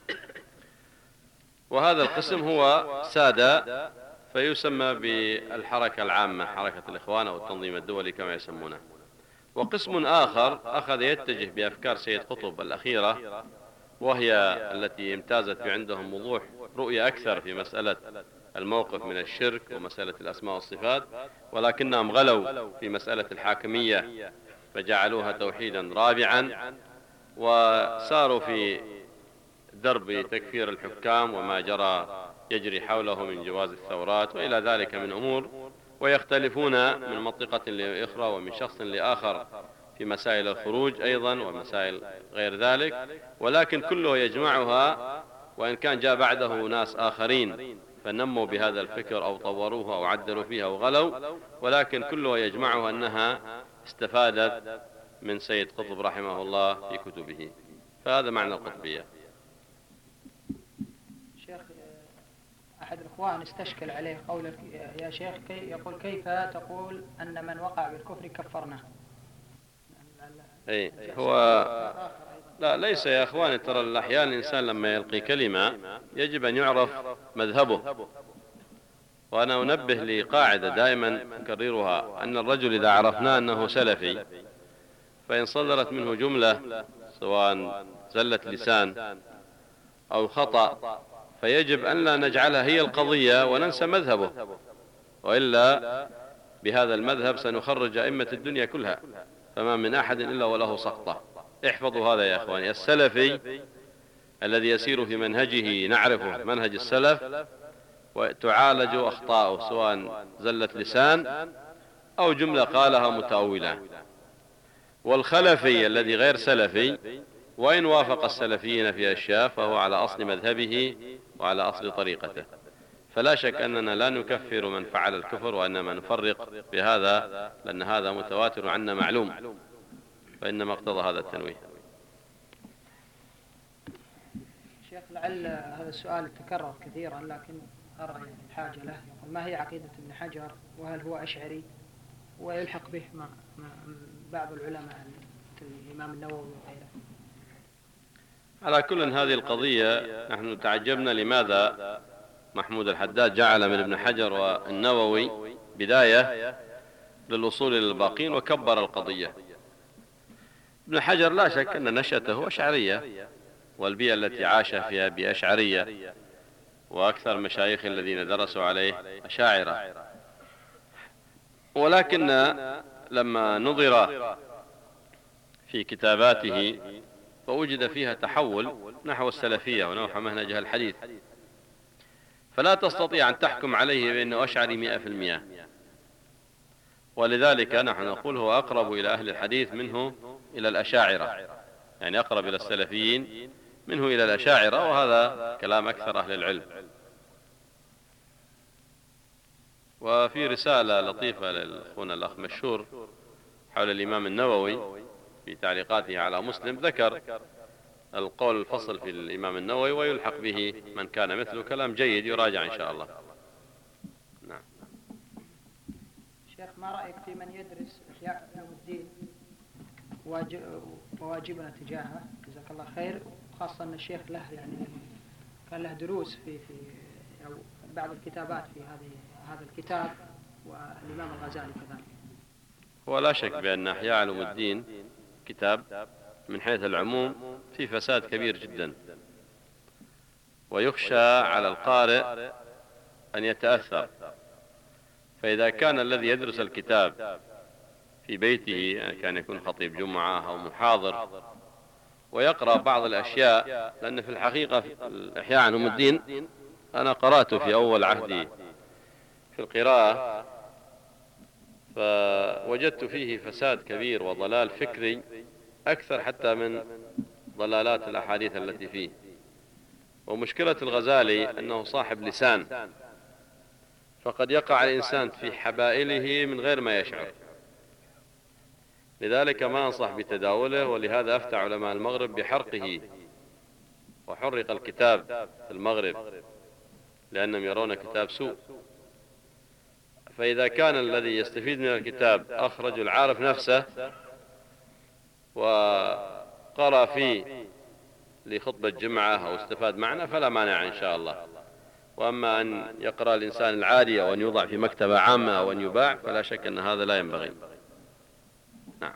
وهذا القسم هو سادة، فيسمى بالحركة العامة، حركة الإخوان أو التنظيم الدولي كما يسمونه. وقسم آخر أخذ يتجه بأفكار سيد قطب الأخيرة، وهي التي امتازت عندهم وضوح رؤية أكثر في مسألة الموقف من الشرك ومسألة الأسماء والصفات، ولكنهم غلوا في مسألة الحاكمية فجعلوها توحيدا رابعا، وساروا في درب تكفير الحكام وما جرى يجري حوله من جواز الثورات وإلى ذلك من أمور ويختلفون من منطقة لأخرى ومن شخص لآخر في مسائل الخروج أيضا ومسائل غير ذلك، ولكن كله يجمعها، وإن كان جاء بعده ناس آخرين فنموا بهذا الفكر أو طوروه أو عدلوا فيها أو غلوا، ولكن كله يجمعها أنها استفادت من سيد قطب رحمه الله في كتبه. فهذا معنى القطبية. شيخ، أحد الإخوان استشكل عليه قولك يا شيخ، كي يقول كيف تقول أن من وقع بالكفر كفرناه؟ أي هو لا ليس يا أخواني، ترى الأحيان الإنسان لما يلقي كلمة يجب أن يعرف مذهبه. وأنا أنبه لقاعدة دائما أكررها، أن الرجل إذا عرفنا أنه سلفي فإن صدرت منه جملة سواء زلة لسان أو خطأ فيجب أن لا نجعلها هي القضية وننسى مذهبه، وإلا بهذا المذهب سنخرج أئمة الدنيا كلها، فما من أحد إلا وله سقطة. احفظوا هذا يا أخواني، السلفي الذي يسير في منهجه نعرفه منهج السلف وتعالج أخطاؤه سواء زلة لسان أو جملة قالها متأولة. والخلفي الذي غير سلفي وإن وافق السلفيين في أشياء فهو على أصل مذهبه وعلى أصل طريقته، فلا شك أننا لا نكفر من فعل الكفر، وإنما نفرق بهذا لأن هذا متواتر عنا معلوم، فإنما اقتضى هذا التنويه. شيخ، لعل هذا السؤال تكرر كثيرا لكن أرى يعني الحاجة له. يقول ما هي عقيدة ابن حجر، وهل هو أشعري؟ ويلحق به مع بعض العلماء الإمام النووي وغيره. على كل هذه القضية نحن تعجبنا لماذا محمود الحداد جعل من ابن حجر والنووي بداية للوصول إلى الباقين وكبر القضية. ابن حجر لا شك أن نشأته أشعرية، والبيئة التي عاش فيها بيئة أشعرية، وأكثر مشايخ الذين درسوا عليه أشاعرة، ولكن لما نظر في كتاباته فوجد فيها تحول نحو السلفية ونحو منهجها الحديث، فلا تستطيع أن تحكم عليه بأنه أشعري مئة في المئة. ولذلك نحن نقول هو أقرب إلى أهل الحديث منه إلى الأشاعرة، يعني أقرب إلى السلفيين منه إلى الأشاعرة، وهذا كلام أكثر أهل العلم. وفي رسالة لطيفة للأخونا الأخ مشهور حول الإمام النووي في تعليقاته على مسلم ذكر القول الفصل في الإمام النووي ويلحق به من كان مثله، كلام جيد يراجع إن شاء الله. نعم. شيخ، ما رأيك في من يدرس إحياء علوم الدين وواجبنا تجاهه؟ جزاك الله خير. خاصة أن الشيخ له يعني كان له دروس في في أو بعض الكتابات في هذه هذا الكتاب، والإمام الغزالي كذلك. ولا شك بأن إحياء علوم الدين كتاب من حيث العموم في فساد كبير جدا، ويخشى على القارئ أن يتأثر. فإذا كان الذي يدرس الكتاب في بيته، يعني كان يكون خطيب جمعة أو محاضر، ويقرأ بعض الأشياء، لأن في الحقيقة إحياء علوم الدين أنا قرأته في أول عهدي في القراءة، فوجدت فيه فساد كبير وضلال فكري أكثر حتى من ضلالات الأحاديث التي فيه. ومشكلة الغزالي أنه صاحب لسان، فقد يقع الإنسان في حبائله من غير ما يشعر، لذلك ما أنصح بتداوله. ولهذا أفتى علماء المغرب بحرقه، وحرق الكتاب في المغرب لأنهم يرون كتاب سوء. فإذا كان الذي يستفيد من الكتاب أخرج العارف نفسه وقرأ فيه لخطبة جمعة أو استفاد معنا فلا مانع إن شاء الله. وأما أن يقرأ الإنسان العادي وأن يوضع في مكتبة عامة وأن يباع فلا شك أن هذا لا ينبغي. نعم.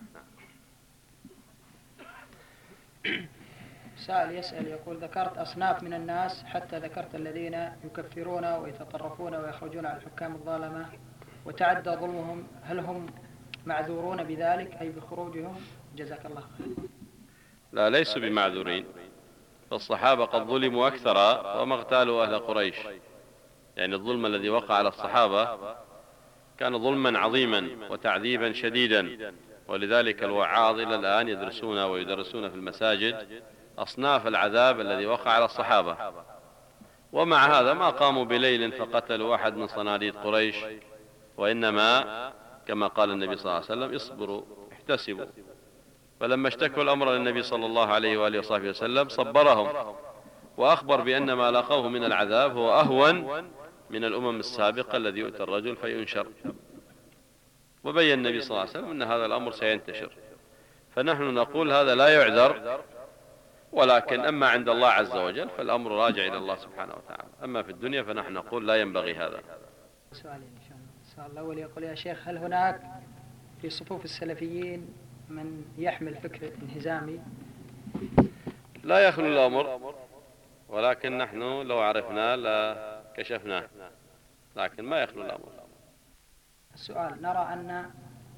سائل يسأل يقول ذكرت أصناف من الناس حتى ذكرت الذين يكفرون ويتطرفون ويخرجون على الحكام الظالمة وتعدى ظلمهم، هل هم معذورون بذلك أي بخروجهم؟ جزاك الله خير. لا، ليسوا بمعذورين، فالصحابة قد ظلموا أكثر وما اغتالوا أهل قريش، يعني الظلم الذي وقع على الصحابة كان ظلما عظيما وتعذيبا شديدا، ولذلك الوعاظ إلى الآن يدرسون ويدرسون في المساجد أصناف العذاب الذي وقع على الصحابة. ومع هذا ما قاموا بليل فقتلوا واحد من صناديد قريش، وإنما كما قال النبي صلى الله عليه وسلم: اصبروا احتسبوا. فلما اشتكوا الأمر للنبي صلى الله عليه وآله وصحبه وسلم صبرهم، وأخبر بأن ما لاقوه من العذاب هو أهون من الأمم السابقة الذي يؤتى الرجل فينشر. وبين النبي صلى الله عليه وسلم أن هذا الأمر سينتشر. فنحن نقول هذا لا يعذر، ولكن أما عند الله عز وجل فالأمر راجع إلى الله سبحانه وتعالى. أما في الدنيا فنحن نقول لا ينبغي هذا. سؤالين إن شاء الله. السؤال الأول يقول: يا شيخ، هل هناك في صفوف السلفيين من يحمل فكر انهزامي؟ لا يخلو الأمر، ولكن نحن لو عرفنا لا كشفناه، لكن ما يخلو الأمر. السؤال: نرى أن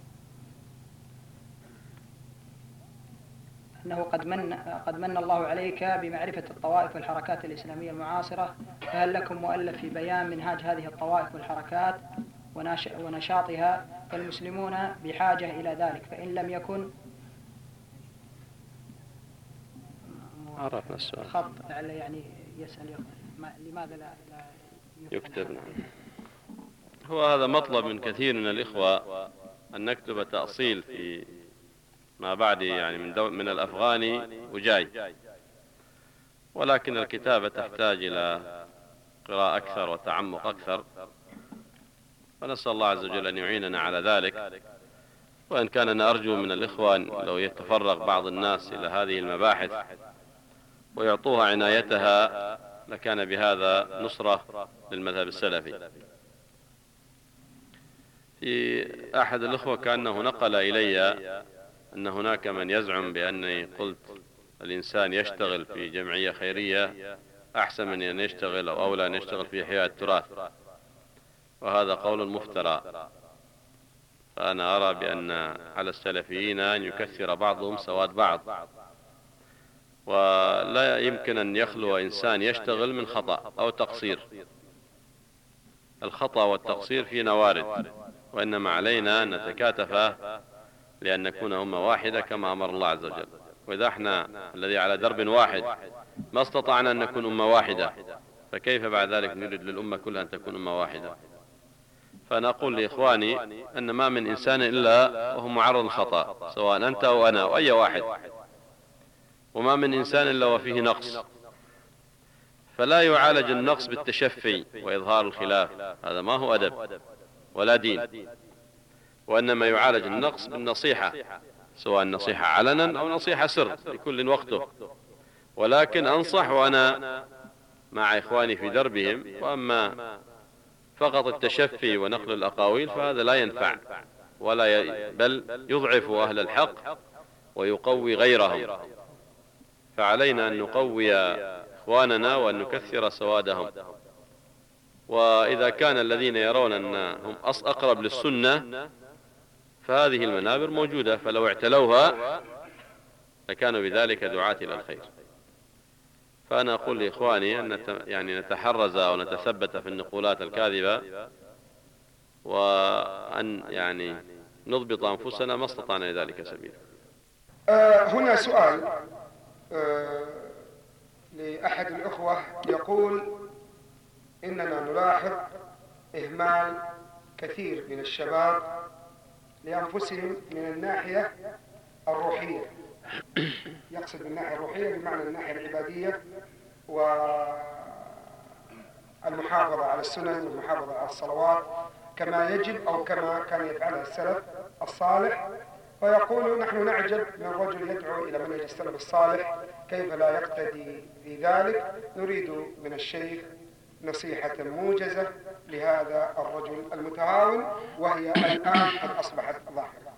أنه قد من قد من الله عليك بمعرفة الطوائف والحركات الإسلامية المعاصرة، فهل لكم مؤلف في بيان منهاج هذه الطوائف والحركات ونشاطها؟ فالمسلمون بحاجة إلى ذلك، فإن لم يكن عرفنا السؤال. خط يعني يسأل لماذا لا, لا يكتب. هو هذا مطلب من كثير من الإخوة أن نكتب تأصيل في ما بعد يعني من, دو من الأفغاني وجاي، ولكن الكتابة تحتاج إلى قراءة أكثر وتعمق أكثر، ونسأل الله عز وجل أن يعيننا على ذلك. وإن كان أنا أرجو من الإخوان لو يتفرغ بعض الناس إلى هذه المباحث ويعطوها عنايتها لكان بهذا نصرة للمذهب السلفي. في أحد الإخوة كأنه نقل إلي أن هناك من يزعم بأني قلت الإنسان يشتغل في جمعية خيرية أحسن من أن يشتغل أو أولى أن يشتغل في إحياء التراث، وهذا قول مفترى. فأنا أرى بأن على السلفيين أن يكثر بعضهم سواد بعض، ولا يمكن أن يخلو إنسان يشتغل من خطأ أو تقصير. الخطأ والتقصير فينا وارد، وإنما علينا أن نتكاتف لأن نكون أمة واحدة كما أمر الله عز وجل. وإذا احنا الذي على درب واحد ما استطعنا أن نكون أمة واحدة، فكيف بعد ذلك نريد للأمة كلها أن تكون أمة واحدة؟ فأنا أقول لإخواني أن ما من إنسان إلا وهو معرض للخطأ، سواء أنت أو أنا أو أي واحد، وما من إنسان إلا وفيه نقص. فلا يعالج النقص بالتشفي وإظهار الخلاف، هذا ما هو أدب ولا دين، وإنما يعالج النقص بالنصيحة، سواء نصيحة علنا أو نصيحة سر لكل وقته. ولكن أنصح وأنا مع إخواني في دربهم، وأما فقط التشفي ونقل الأقاويل فهذا لا ينفع ولا ي... بل يضعف أهل الحق ويقوي غيرهم. فعلينا أن نقوي إخواننا وأن نكثر سوادهم. وإذا كان الذين يرون أنهم أقرب للسنة فهذه المنابر موجودة، فلو اعتلوها لكانوا بذلك دعاة إلى الخير. فأنا أقول لإخواني أن يعني نتحرز أو نتثبت في النقولات الكاذبة، وأن يعني نضبط أنفسنا ما استطعنا لذلك سبيلا. آه هنا سؤال آه لأحد الأخوة يقول: إننا نلاحظ إهمال كثير من الشباب لأنفسهم من الناحية الروحية. يقصد بالناحية الروحية بمعنى الناحية العبادية والمحافظة على السنن والمحافظة على الصلوات كما يجب أو كما كان يفعلها السلف الصالح. ويقول: نحن نعجب من رجل يدعو إلى منهج السلف الصالح، كيف لا يقتدي في ذلك؟ نريد من الشيخ نصيحة موجزة لهذا الرجل المتهاون، وهي الآن قد أصبحت ظاهرة.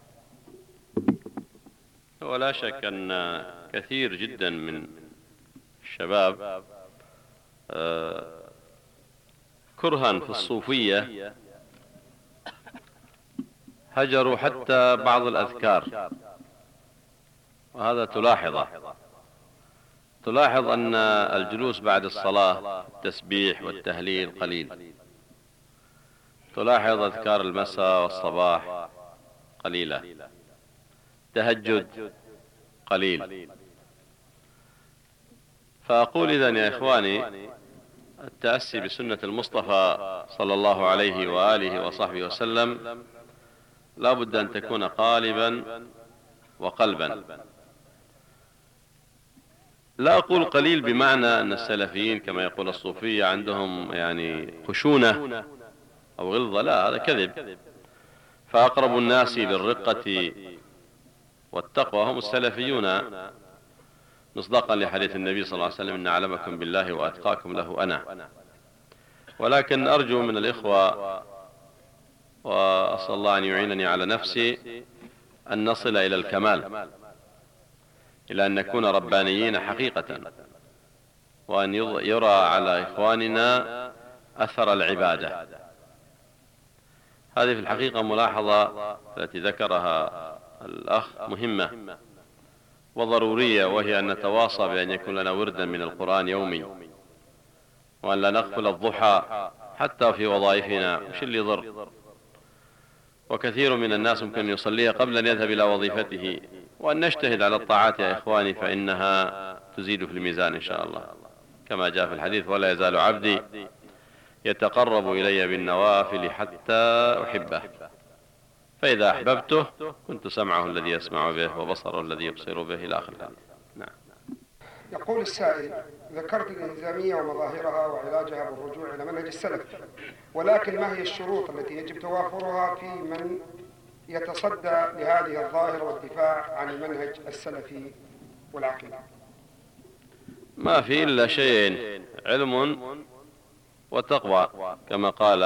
ولا شك أن كثير جدا من الشباب كرها في الصوفية هجروا حتى بعض الأذكار، وهذا تلاحظه. تلاحظ أن الجلوس بعد الصلاة التسبيح والتهليل قليل، تلاحظ أذكار المساء والصباح قليلة، تهجد قليل. فأقول إذن يا إخواني التأسي بسنة المصطفى صلى الله عليه وآله وصحبه وسلم لا بد أن تكون قالبا وقلبا. لا أقول قليل بمعنى أن السلفيين كما يقول الصوفية عندهم يعني خشونة أو غلظة، لا، هذا كذب. فأقرب الناس للرقة والتقوى هم السلفيون، مصداقا لحديث النبي صلى الله عليه وسلم: إن أعلمكم بالله وأتقاكم له أنا. ولكن أرجو من الإخوة وأسأل الله أن يعينني على نفسي أن نصل إلى الكمال، إلى أن نكون ربانيين حقيقة، وأن يرى على إخواننا أثر العبادة. هذه في الحقيقة ملاحظة التي ذكرها الأخ مهمة وضرورية، وهي أن نتواصى بأن يكون لنا وردا من القرآن يومي، وأن لا نغفل الضحى حتى في وظائفنا، وش اللي يضر. وكثير من الناس ممكن يصليها قبل أن يذهب إلى وظيفته. وأن نجتهد على الطاعات يا إخواني، فإنها تزيد في الميزان إن شاء الله، كما جاء في الحديث: ولا يزال عبدي يتقرب إلي بالنوافل حتى أحبه، فإذا أحببته كنت سمعه الذي يسمع به وبصره الذي يبصر به، إلى آخر الحديث. نعم. يقول السائل: ذكرت الإلزامية ومظاهرها وعلاجها بالرجوع إلى منهج السلف، ولكن ما هي الشروط التي يجب توافرها في من يتصدى لهذه الظاهرة والدفاع عن المنهج السلفي والعقيدة؟ ما في إلا شيئين: علم وتقوى، كما قال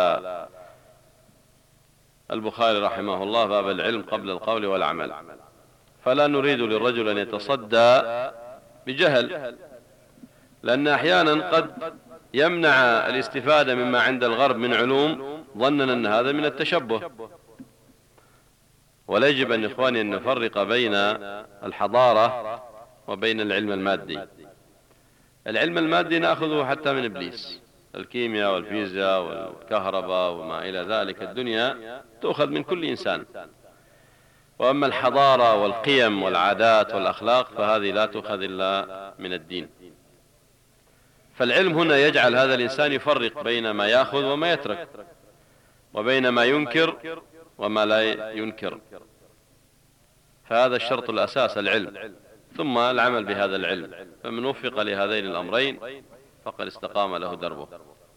البخاري رحمه الله: باب العلم قبل القول والعمل. فلا نريد للرجل أن يتصدى بجهل، لأن أحيانا قد يمنع الاستفادة مما عند الغرب من علوم ظنا أن هذا من التشبه. ولا يجب أن إخواني أن نفرق بين الحضارة وبين العلم المادي. العلم المادي نأخذه حتى من إبليس، الكيمياء والفيزياء والكهرباء وما إلى ذلك، الدنيا تأخذ من كل إنسان. وأما الحضارة والقيم والعادات والأخلاق فهذه لا تؤخذ إلا من الدين. فالعلم هنا يجعل هذا الإنسان يفرق بين ما يأخذ وما يترك، وبين ما ينكر وما لا ينكر. فهذا الشرط الأساس العلم، ثم العمل بهذا العلم. فمن وفق لهذين الأمرين فقد استقام له دربه.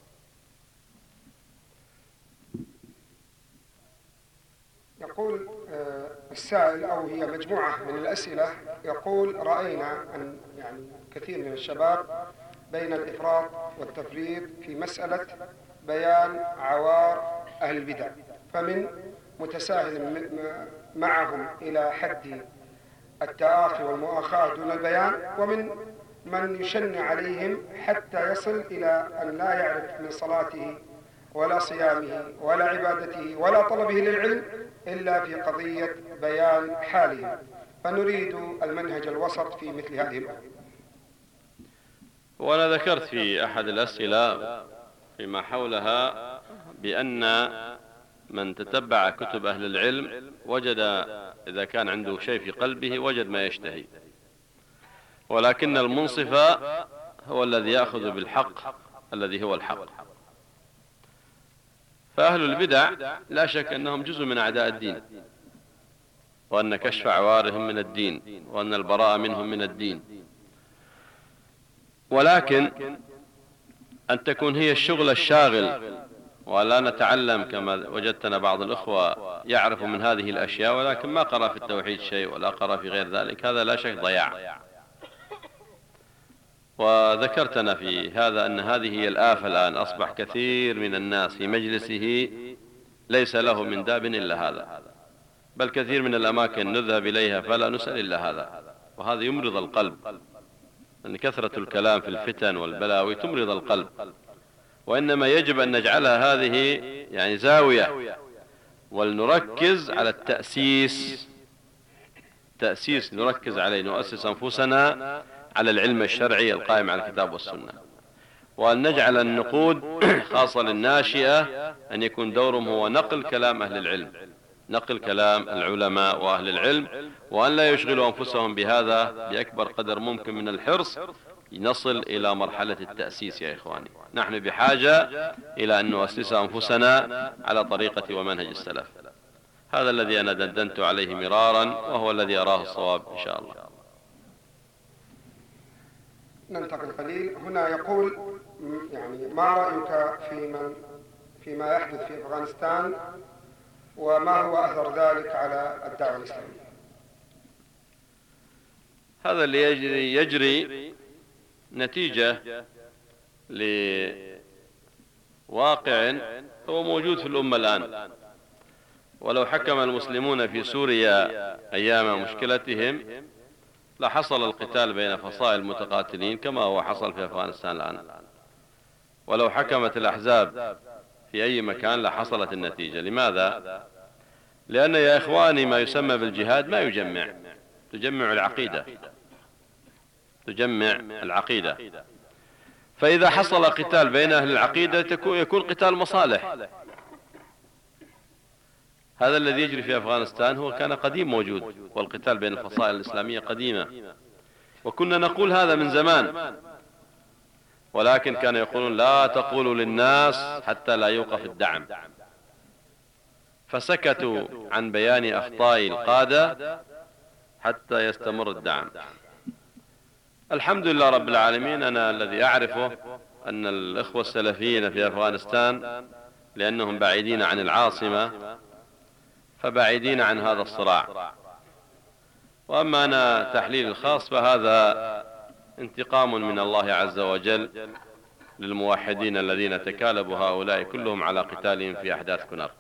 يقول السائل، أو هي مجموعة من الأسئلة، يقول: رأينا أن يعني كثير من الشباب بين الإفراط والتفريط في مسألة بيان عوار أهل البدع، فمن متساهل معهم إلى حد التآخي والمؤاخاة دون البيان، ومن من يشن عليهم حتى يصل إلى أن لا يعرف من صلاته ولا صيامه ولا عبادته ولا طلبه للعلم إلا في قضية بيان حالهم. فنريد المنهج الوسط في مثل هذه الأمور. وأنا ذكرت في أحد الأسئلة فيما حولها بأن من تتبع كتب أهل العلم وجد إذا كان عنده شيء في قلبه وجد ما يشتهي، ولكن المنصف هو الذي يأخذ بالحق الذي هو الحق. فأهل البدع لا شك أنهم جزء من أعداء الدين، وأن كشف عوارهم من الدين، وأن البراءة منهم من الدين. ولكن أن تكون هي الشغل الشاغل، ولا نتعلم كما وجدتنا بعض الأخوة يعرف من هذه الأشياء ولكن ما قرأ في التوحيد شيء ولا قرأ في غير ذلك، هذا لا شك ضياع. وذكرتنا في هذا أن هذه هي الآفة الآن. أصبح كثير من الناس في مجلسه ليس له من داب إلا هذا، بل كثير من الأماكن نذهب إليها فلا نسأل إلا هذا، وهذا يمرض القلب، أن كثرة الكلام في الفتن والبلاوي تمرض القلب. وإنما يجب أن نجعلها هذه يعني زاوية، ولنركز على التأسيس، تأسيس نركز عليه، نؤسس أنفسنا على العلم الشرعي القائم على الكتاب والسنة. وأن نجعل النقود خاصة للناشئة أن يكون دورهم هو نقل كلام أهل العلم، نقل كلام العلماء وأهل العلم، وأن لا يشغلوا أنفسهم بهذا بأكبر قدر ممكن من الحرص، نصل إلى مرحلة التأسيس. يا إخواني، نحن بحاجة إلى أن نؤسس أنفسنا على طريقة ومنهج السلف. هذا الذي أنا دندنت عليه مرارا، وهو الذي أراه الصواب إن شاء الله. ننتقل قليل. هنا يقول يعني ما رأيك في من فيما يحدث في أفغانستان، وما هو أثر ذلك على الدعوة الإسلامية؟ هذا اللي يجري, يجري نتيجة لواقع هو موجود في الأمة الآن. ولو حكم المسلمون في سوريا أيام مشكلتهم لحصل القتال بين فصائل متقاتلين كما هو حصل في أفغانستان الآن. ولو حكمت الأحزاب في أي مكان لحصلت النتيجة. لماذا؟ لأن يا إخواني ما يسمى بالجهاد ما يجمع، تجمع العقيدة، تجمع العقيدة. فإذا حصل قتال بين أهل العقيدة يكون قتال مصالح. هذا الذي يجري في أفغانستان هو كان قديم موجود، والقتال بين الفصائل الإسلامية قديمة، وكنا نقول هذا من زمان، ولكن كانوا يقولون لا تقولوا للناس حتى لا يوقف الدعم، فسكتوا عن بيان أخطاء القادة حتى يستمر الدعم. الحمد لله رب العالمين. أنا الذي أعرفه أن الإخوة السلفيين في أفغانستان لأنهم بعيدين عن العاصمة فبعيدين عن هذا الصراع. وأما أنا تحليل الخاص فهذا انتقام من الله عز وجل للموحدين الذين تكالبوا هؤلاء كلهم على قتالهم في أحداث كنر،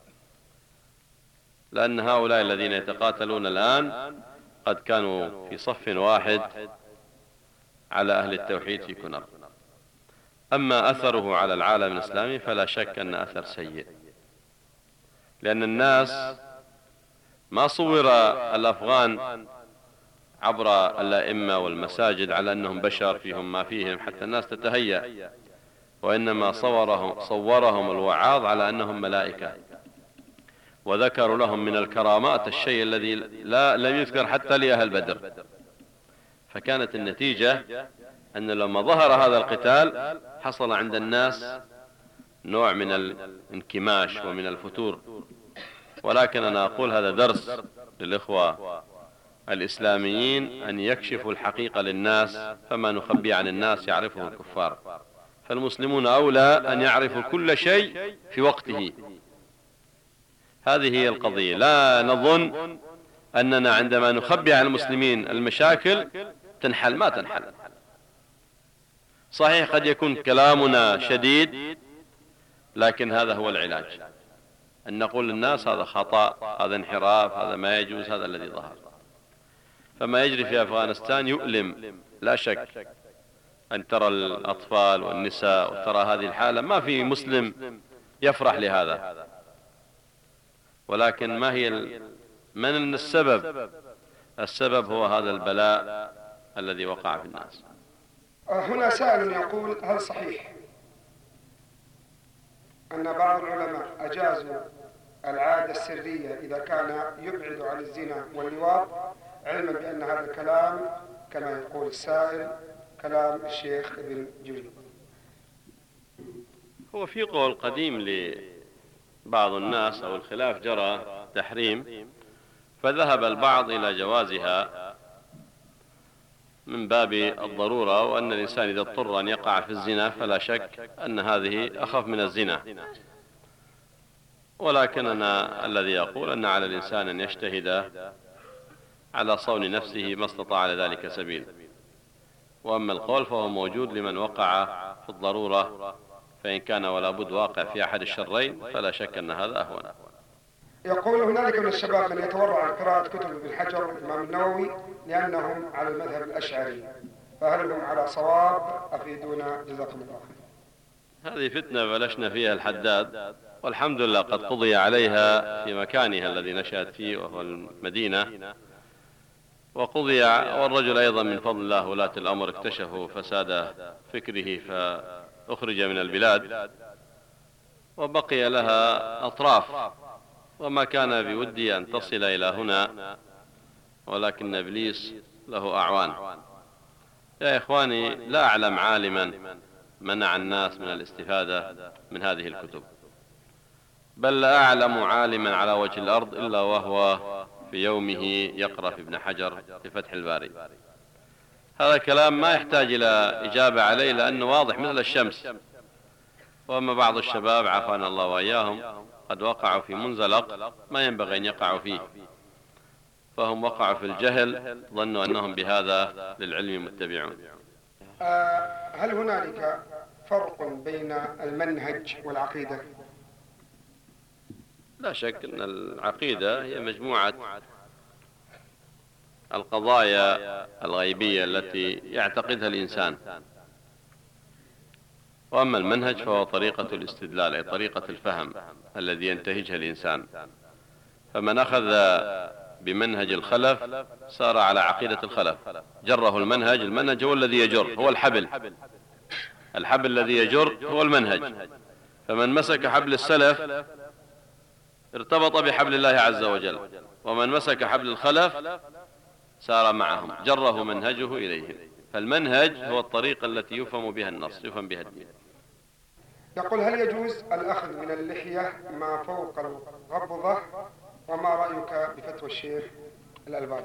لأن هؤلاء الذين يتقاتلون الآن قد كانوا في صف واحد على أهل التوحيد في كنر. أما أثره على العالم الإسلامي فلا شك أن أثر سيء، لأن الناس ما صور الأفغان عبر الأئمة والمساجد على أنهم بشر فيهم ما فيهم حتى الناس تتهيأ، وإنما صورهم, صورهم الوعاظ على أنهم ملائكة، وذكروا لهم من الكرامات الشيء الذي لا لم يذكر حتى لأهل بدر. فكانت النتيجة أن لما ظهر هذا القتال حصل عند الناس نوع من الانكماش ومن الفتور. ولكن أنا أقول هذا درس للإخوة الإسلاميين أن يكشفوا الحقيقة للناس، فما نخبي عن الناس يعرفه الكفار. فالمسلمون أولى أن يعرفوا كل شيء في وقته. هذه هي القضية. لا نظن أننا عندما نخبي عن المسلمين المشاكل تنحل، ما تنحل. صحيح قد يكون كلامنا شديد، لكن هذا هو العلاج، أن نقول للناس هذا خطأ، هذا انحراف، هذا ما يجوز، هذا الذي ظهر. فما يجري في أفغانستان يؤلم لا شك. أن ترى الأطفال والنساء وترى هذه الحالة، ما في مسلم يفرح لهذا. ولكن ما هي من السبب؟ السبب هو هذا البلاء الذي وقع في الناس. هنا سائل يقول: هل صحيح أن بعض العلماء أجازوا العادة السرية إذا كان يبعد عن الزنا واللواط، علما بأن هذا الكلام كما يقول السائل كلام الشيخ ابن جوزي؟ هو في قول قديم لبعض الناس أو الخلاف جرى تحريم، فذهب البعض إلى جوازها من باب الضرورة، وأن الإنسان إذا اضطر أن يقع في الزنا فلا شك أن هذه أخف من الزنا. ولكن أنا الذي أقول أن على الإنسان أن يجتهد على صون نفسه ما استطاع لذلك سبيل. وأما القول فهو موجود لمن وقع في الضرورة، فإن كان ولا بد واقع في أحد الشرين فلا شك أن هذا أهون. يقول: هنالك من الشباب من يتورع عن قراءة كتب ابن حجر والإمام النووي لأنهم على المذهب الأشعري، فهل هم على صواب؟ أفيدونا جزاكم الله خير. هذه فتنة بلشنا فيها الحداد، والحمد لله قد قضي عليها في مكانها الذي نشأت فيه وهو المدينة. وقضي. والرجل أيضا من فضل الله ولاة الأمر اكتشفوا فساد فكره فأخرج من البلاد، وبقي لها أطراف، وما كان بودي أن تصل إلى هنا، ولكن إبليس له أعوان. يا إخواني، لا أعلم عالما منع الناس من الاستفادة من هذه الكتب، بل لا أعلم عالما على وجه الأرض إلا وهو في يومه يقرأ في ابن حجر في فتح الباري. هذا كلام ما يحتاج إلى إجابة عليه، لأنه واضح مثل الشمس. وأما بعض الشباب عافانا الله وإياهم قد وقعوا في منزلق ما ينبغي أن يقعوا فيه، فهم وقعوا في الجهل، ظنوا أنهم بهذا للعلم متبعون. هل هنالك فرق بين المنهج والعقيدة؟ لا شك أن العقيدة هي مجموعة القضايا الغيبية التي يعتقدها الإنسان، وأما المنهج فهو طريقة الاستدلال، أي طريقة الفهم الذي ينتهجها الإنسان. فمن أخذ بمنهج الخلف سار على عقيدة الخلف، جره المنهج. المنهج هو الذي يجر، هو الحبل، الحبل الذي يجر هو المنهج. فمن مسك حبل السلف ارتبط بحبل الله عز وجل، ومن مسك حبل الخلف سار معهم، جره منهجه إليهم. فالمنهج هو الطريقة التي يفهم بها النص، يفهم بها الدين. يقول: هل يجوز الأخذ من اللحية ما فوق الغبضة؟ وما رأيك بفتوى الشيخ الألباني؟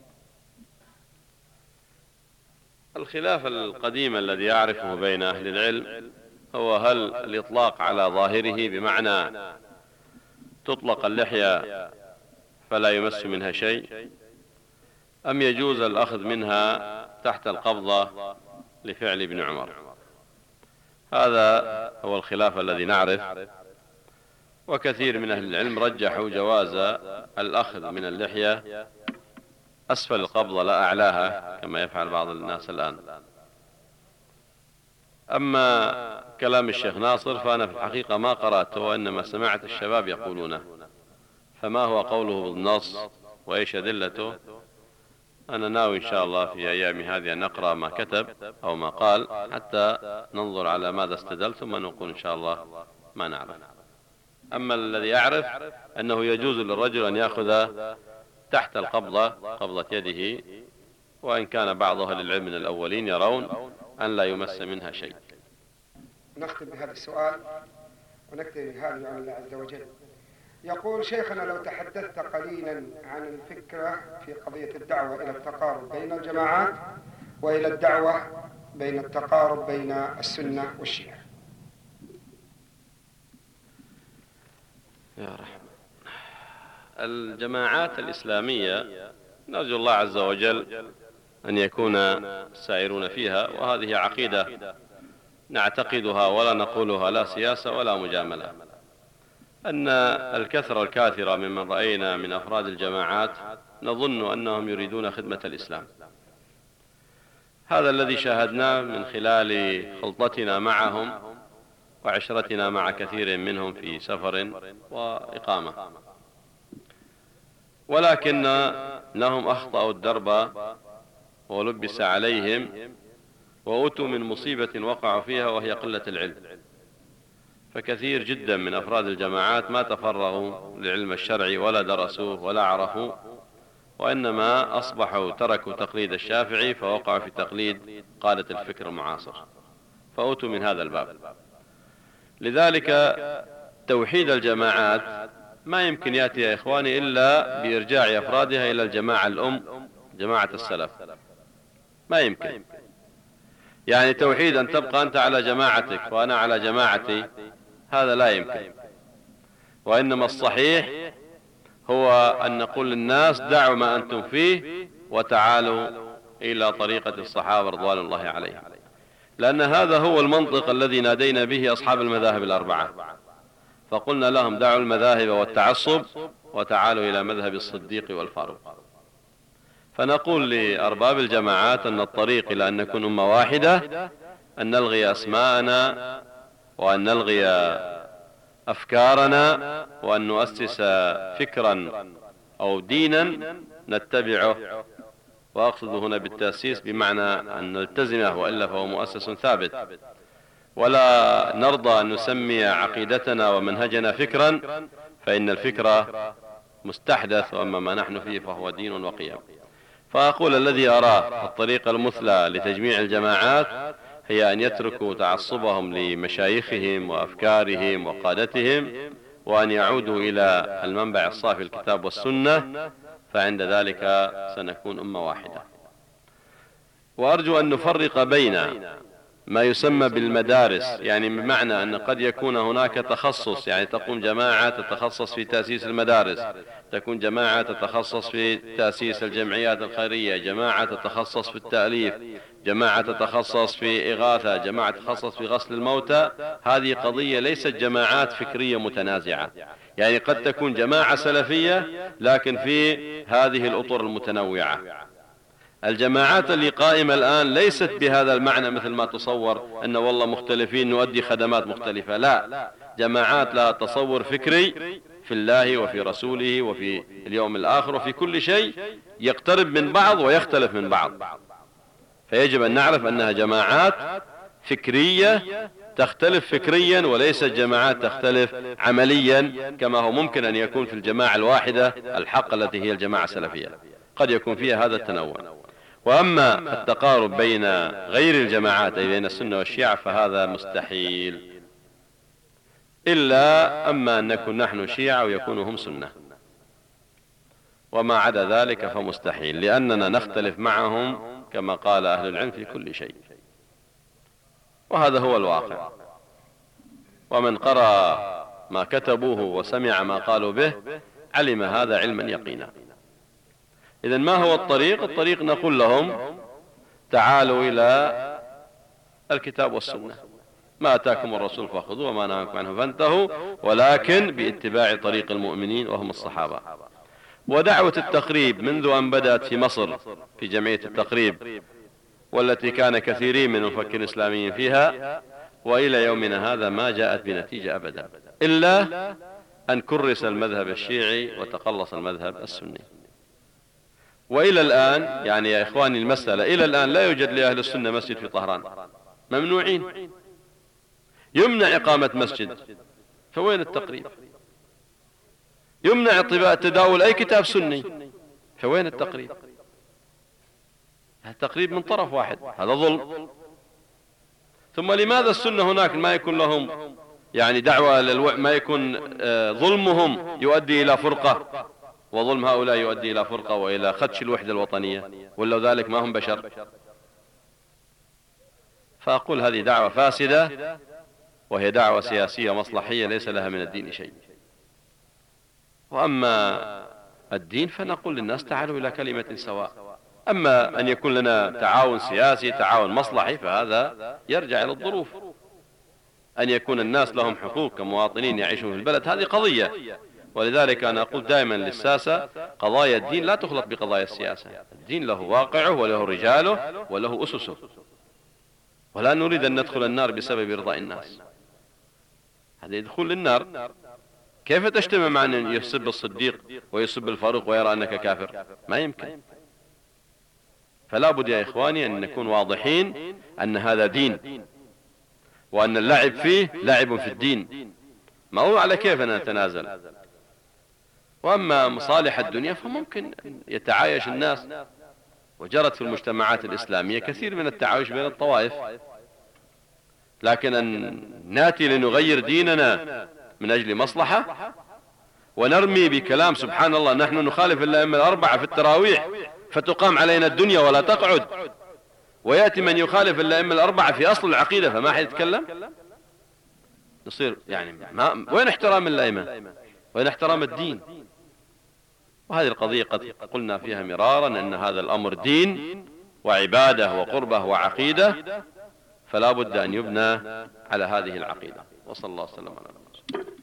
الخلاف القديم الذي يعرفه بين أهل العلم هو هل الإطلاق على ظاهره بمعنى تطلق اللحية فلا يمس منها شيء، أم يجوز الأخذ منها تحت القبضة لفعل ابن عمر. هذا هو الخلاف الذي نعرف، وكثير من أهل العلم رجحوا جواز الأخذ من اللحية أسفل القبضة لا أعلاها كما يفعل بعض الناس الآن. أما كلام الشيخ ناصر فأنا في الحقيقة ما قرأته، وإنما سمعت الشباب يقولونه، فما هو قوله بالنص وإيش أدلته؟ أنا ناوي إن شاء الله في أيام هذه أن نقرأ ما كتب أو ما قال حتى ننظر على ماذا استدل، ثم نقول إن شاء الله ما نعرف. أما الذي يعرف أنه يجوز للرجل أن يأخذ تحت القبضة، قبضة يده، وإن كان بعض أهل العلم من الأولين يرون أن لا يمس منها شيء. نختم بهذا السؤال ونكتفي بهذا عن الله عز وجل. يقول شيخنا: لو تحدثت قليلا عن الفكرة في قضية الدعوة إلى التقارب بين الجماعات وإلى الدعوة بين التقارب بين السنة والشيعة. يا رحمة. الجماعات الإسلامية نرجو الله عز وجل أن يكون السائرون فيها، وهذه عقيدة نعتقدها ولا نقولها لا سياسة ولا مجاملة، أن الكثرة الكاثرة ممن رأينا من أفراد الجماعات نظن أنهم يريدون خدمة الإسلام. هذا الذي شاهدناه من خلال خلطتنا معهم وعشرتنا مع كثير منهم في سفر وإقامة، ولكنهم أخطأوا الدرب ولبس عليهم وأتوا من مصيبة وقعوا فيها وهي قلة العلم. فكثير جدا من أفراد الجماعات ما تفرغوا للعلم الشرعي ولا درسوه ولا عرفوه، وإنما أصبحوا تركوا تقليد الشافعي فوقعوا في تقليد قادة الفكر المعاصر، فأتوا من هذا الباب. لذلك توحيد الجماعات ما يمكن يأتي يا إخواني إلا بإرجاع أفرادها إلى الجماعة الأم، جماعة السلف. ما يمكن يعني توحيد أن تبقى أنت على جماعتك وأنا على جماعتي، هذا لا يمكن. وإنما الصحيح هو أن نقول للناس: دعوا ما أنتم فيه وتعالوا إلى طريقة الصحابة رضوان الله عليهم، لأن هذا هو المنطق الذي نادينا به أصحاب المذاهب الأربعة، فقلنا لهم: دعوا المذاهب والتعصب وتعالوا إلى مذهب الصديق والفاروق. فنقول لأرباب الجماعات أن الطريق إلى أن نكون أمة واحدة أن نلغي أسماءنا وأن نلغي أفكارنا وأن نؤسس فكرا أو دينا نتبعه وأقصد هنا بالتأسيس بمعنى أن نلتزمه، وإلا فهو مؤسس ثابت، ولا نرضى أن نسمي عقيدتنا ومنهجنا فكرا، فإن الفكرة مستحدث، وأما ما نحن فيه فهو دين وقيم. فأقول الذي أراه الطريقة المثلى لتجميع الجماعات هي أن يتركوا تعصبهم لمشايخهم وأفكارهم وقادتهم، وأن يعودوا إلى المنبع الصافي الكتاب والسنة، فعند ذلك سنكون أمة واحدة. وأرجو أن نفرق بين ما يسمى بالمدارس، يعني بمعنى أن قد يكون هناك تخصص، يعني تقوم جماعة تتخصص في تأسيس المدارس، تكون جماعة تتخصص في تأسيس الجمعيات الخيرية، جماعة تتخصص في التأليف، جماعة تتخصص في إغاثة، جماعة تتخصص في غسل الموتى. هذه قضية ليست جماعات فكرية متنازعة، يعني قد تكون جماعة سلفية لكن في هذه الأطر المتنوعة. الجماعات اللي قائمة الآن ليست بهذا المعنى مثل ما تصور أن والله مختلفين نؤدي خدمات مختلفة، لا، جماعات لها تصور فكري في الله وفي رسوله وفي اليوم الآخر وفي كل شيء، يقترب من بعض ويختلف من بعض. فيجب أن نعرف أنها جماعات فكرية تختلف فكريا، وليست جماعات تختلف عمليا كما هو ممكن أن يكون في الجماعة الواحدة الحق التي هي الجماعة السلفية، قد يكون فيها هذا التنوع. وأما التقارب بين غير الجماعات أي بين السنة والشيعة فهذا مستحيل، إلا أما أن نكون نحن شيعة ويكونوا هم سنة، وما عدا ذلك فمستحيل، لأننا نختلف معهم كما قال أهل العلم في كل شيء، وهذا هو الواقع. ومن قرأ ما كتبوه وسمع ما قالوا به علم هذا علما يقينا. إذن ما هو الطريق؟ الطريق نقول لهم تعالوا إلى الكتاب والسنة، ما أتاكم الرسول فخذوه وما نهاكم عنه فانتهوا، ولكن باتباع طريق المؤمنين وهم الصحابة. ودعوة التقريب منذ أن بدأت في مصر في جمعية التقريب، والتي كان كثيرين من المفكرين الإسلاميين فيها، وإلى يومنا هذا ما جاءت بنتيجة أبدا، إلا أن كرس المذهب الشيعي وتقلص المذهب السني. وإلى الآن يعني يا إخواني المسألة إلى الآن لا يوجد لأهل السنة مسجد في طهران، ممنوعين، يمنع إقامة مسجد، فوين التقريب؟ يمنع تداول أي كتاب سني، فوين التقريب؟ التقريب من طرف واحد، هذا ظلم. ثم لماذا السنة هناك ما يكون لهم يعني دعوة للو... ما يكون ظلمهم يؤدي إلى فرقة، وظلم هؤلاء يؤدي إلى فرقة وإلى خدش الوحدة الوطنية، ولو ذلك ما هم بشر. فأقول هذه دعوة فاسدة، وهي دعوة سياسية مصلحية ليس لها من الدين شيء. وأما الدين فنقول للناس تعالوا إلى كلمة سواء. أما أن يكون لنا تعاون سياسي تعاون مصلحي فهذا يرجع إلى الظروف. أن يكون الناس لهم حقوق كمواطنين يعيشون في البلد هذه قضية، ولذلك أنا أقول دائما للساسة قضايا الدين لا تخلط بقضايا السياسة. الدين له واقعه وله رجاله وله أسسه، ولا نريد أن ندخل النار بسبب إرضاء الناس. هذا يدخل للنار. كيف تجتمع مع أن يسب الصديق ويسب الفاروق ويرى أنك كافر؟ ما يمكن. فلا بد يا إخواني أن نكون واضحين أن هذا دين، وأن اللعب فيه لعب في الدين، ما هو على كيف أن نتنازل. وأما مصالح الدنيا فممكن يتعايش الناس، وجرت في المجتمعات الإسلامية كثير من التعايش بين الطوائف، لكن أن ناتي لنغير ديننا من أجل مصلحة ونرمي بكلام سبحان الله نحن نخالف الأئمة الأربعة في التراويح فتقام علينا الدنيا ولا تقعد، ويأتي من يخالف الأئمة الأربعة في أصل العقيدة فما حد يتكلم، نصير يعني ما وين احترام الأئمة؟ وين احترام الدين؟ وهذه القضية قد قلنا فيها مرارا أن هذا الأمر دين وعبادة وقربة وعقيدة، فلا بد أن يبنى على هذه العقيدة. وصلى الله وسلم على نبينا محمد.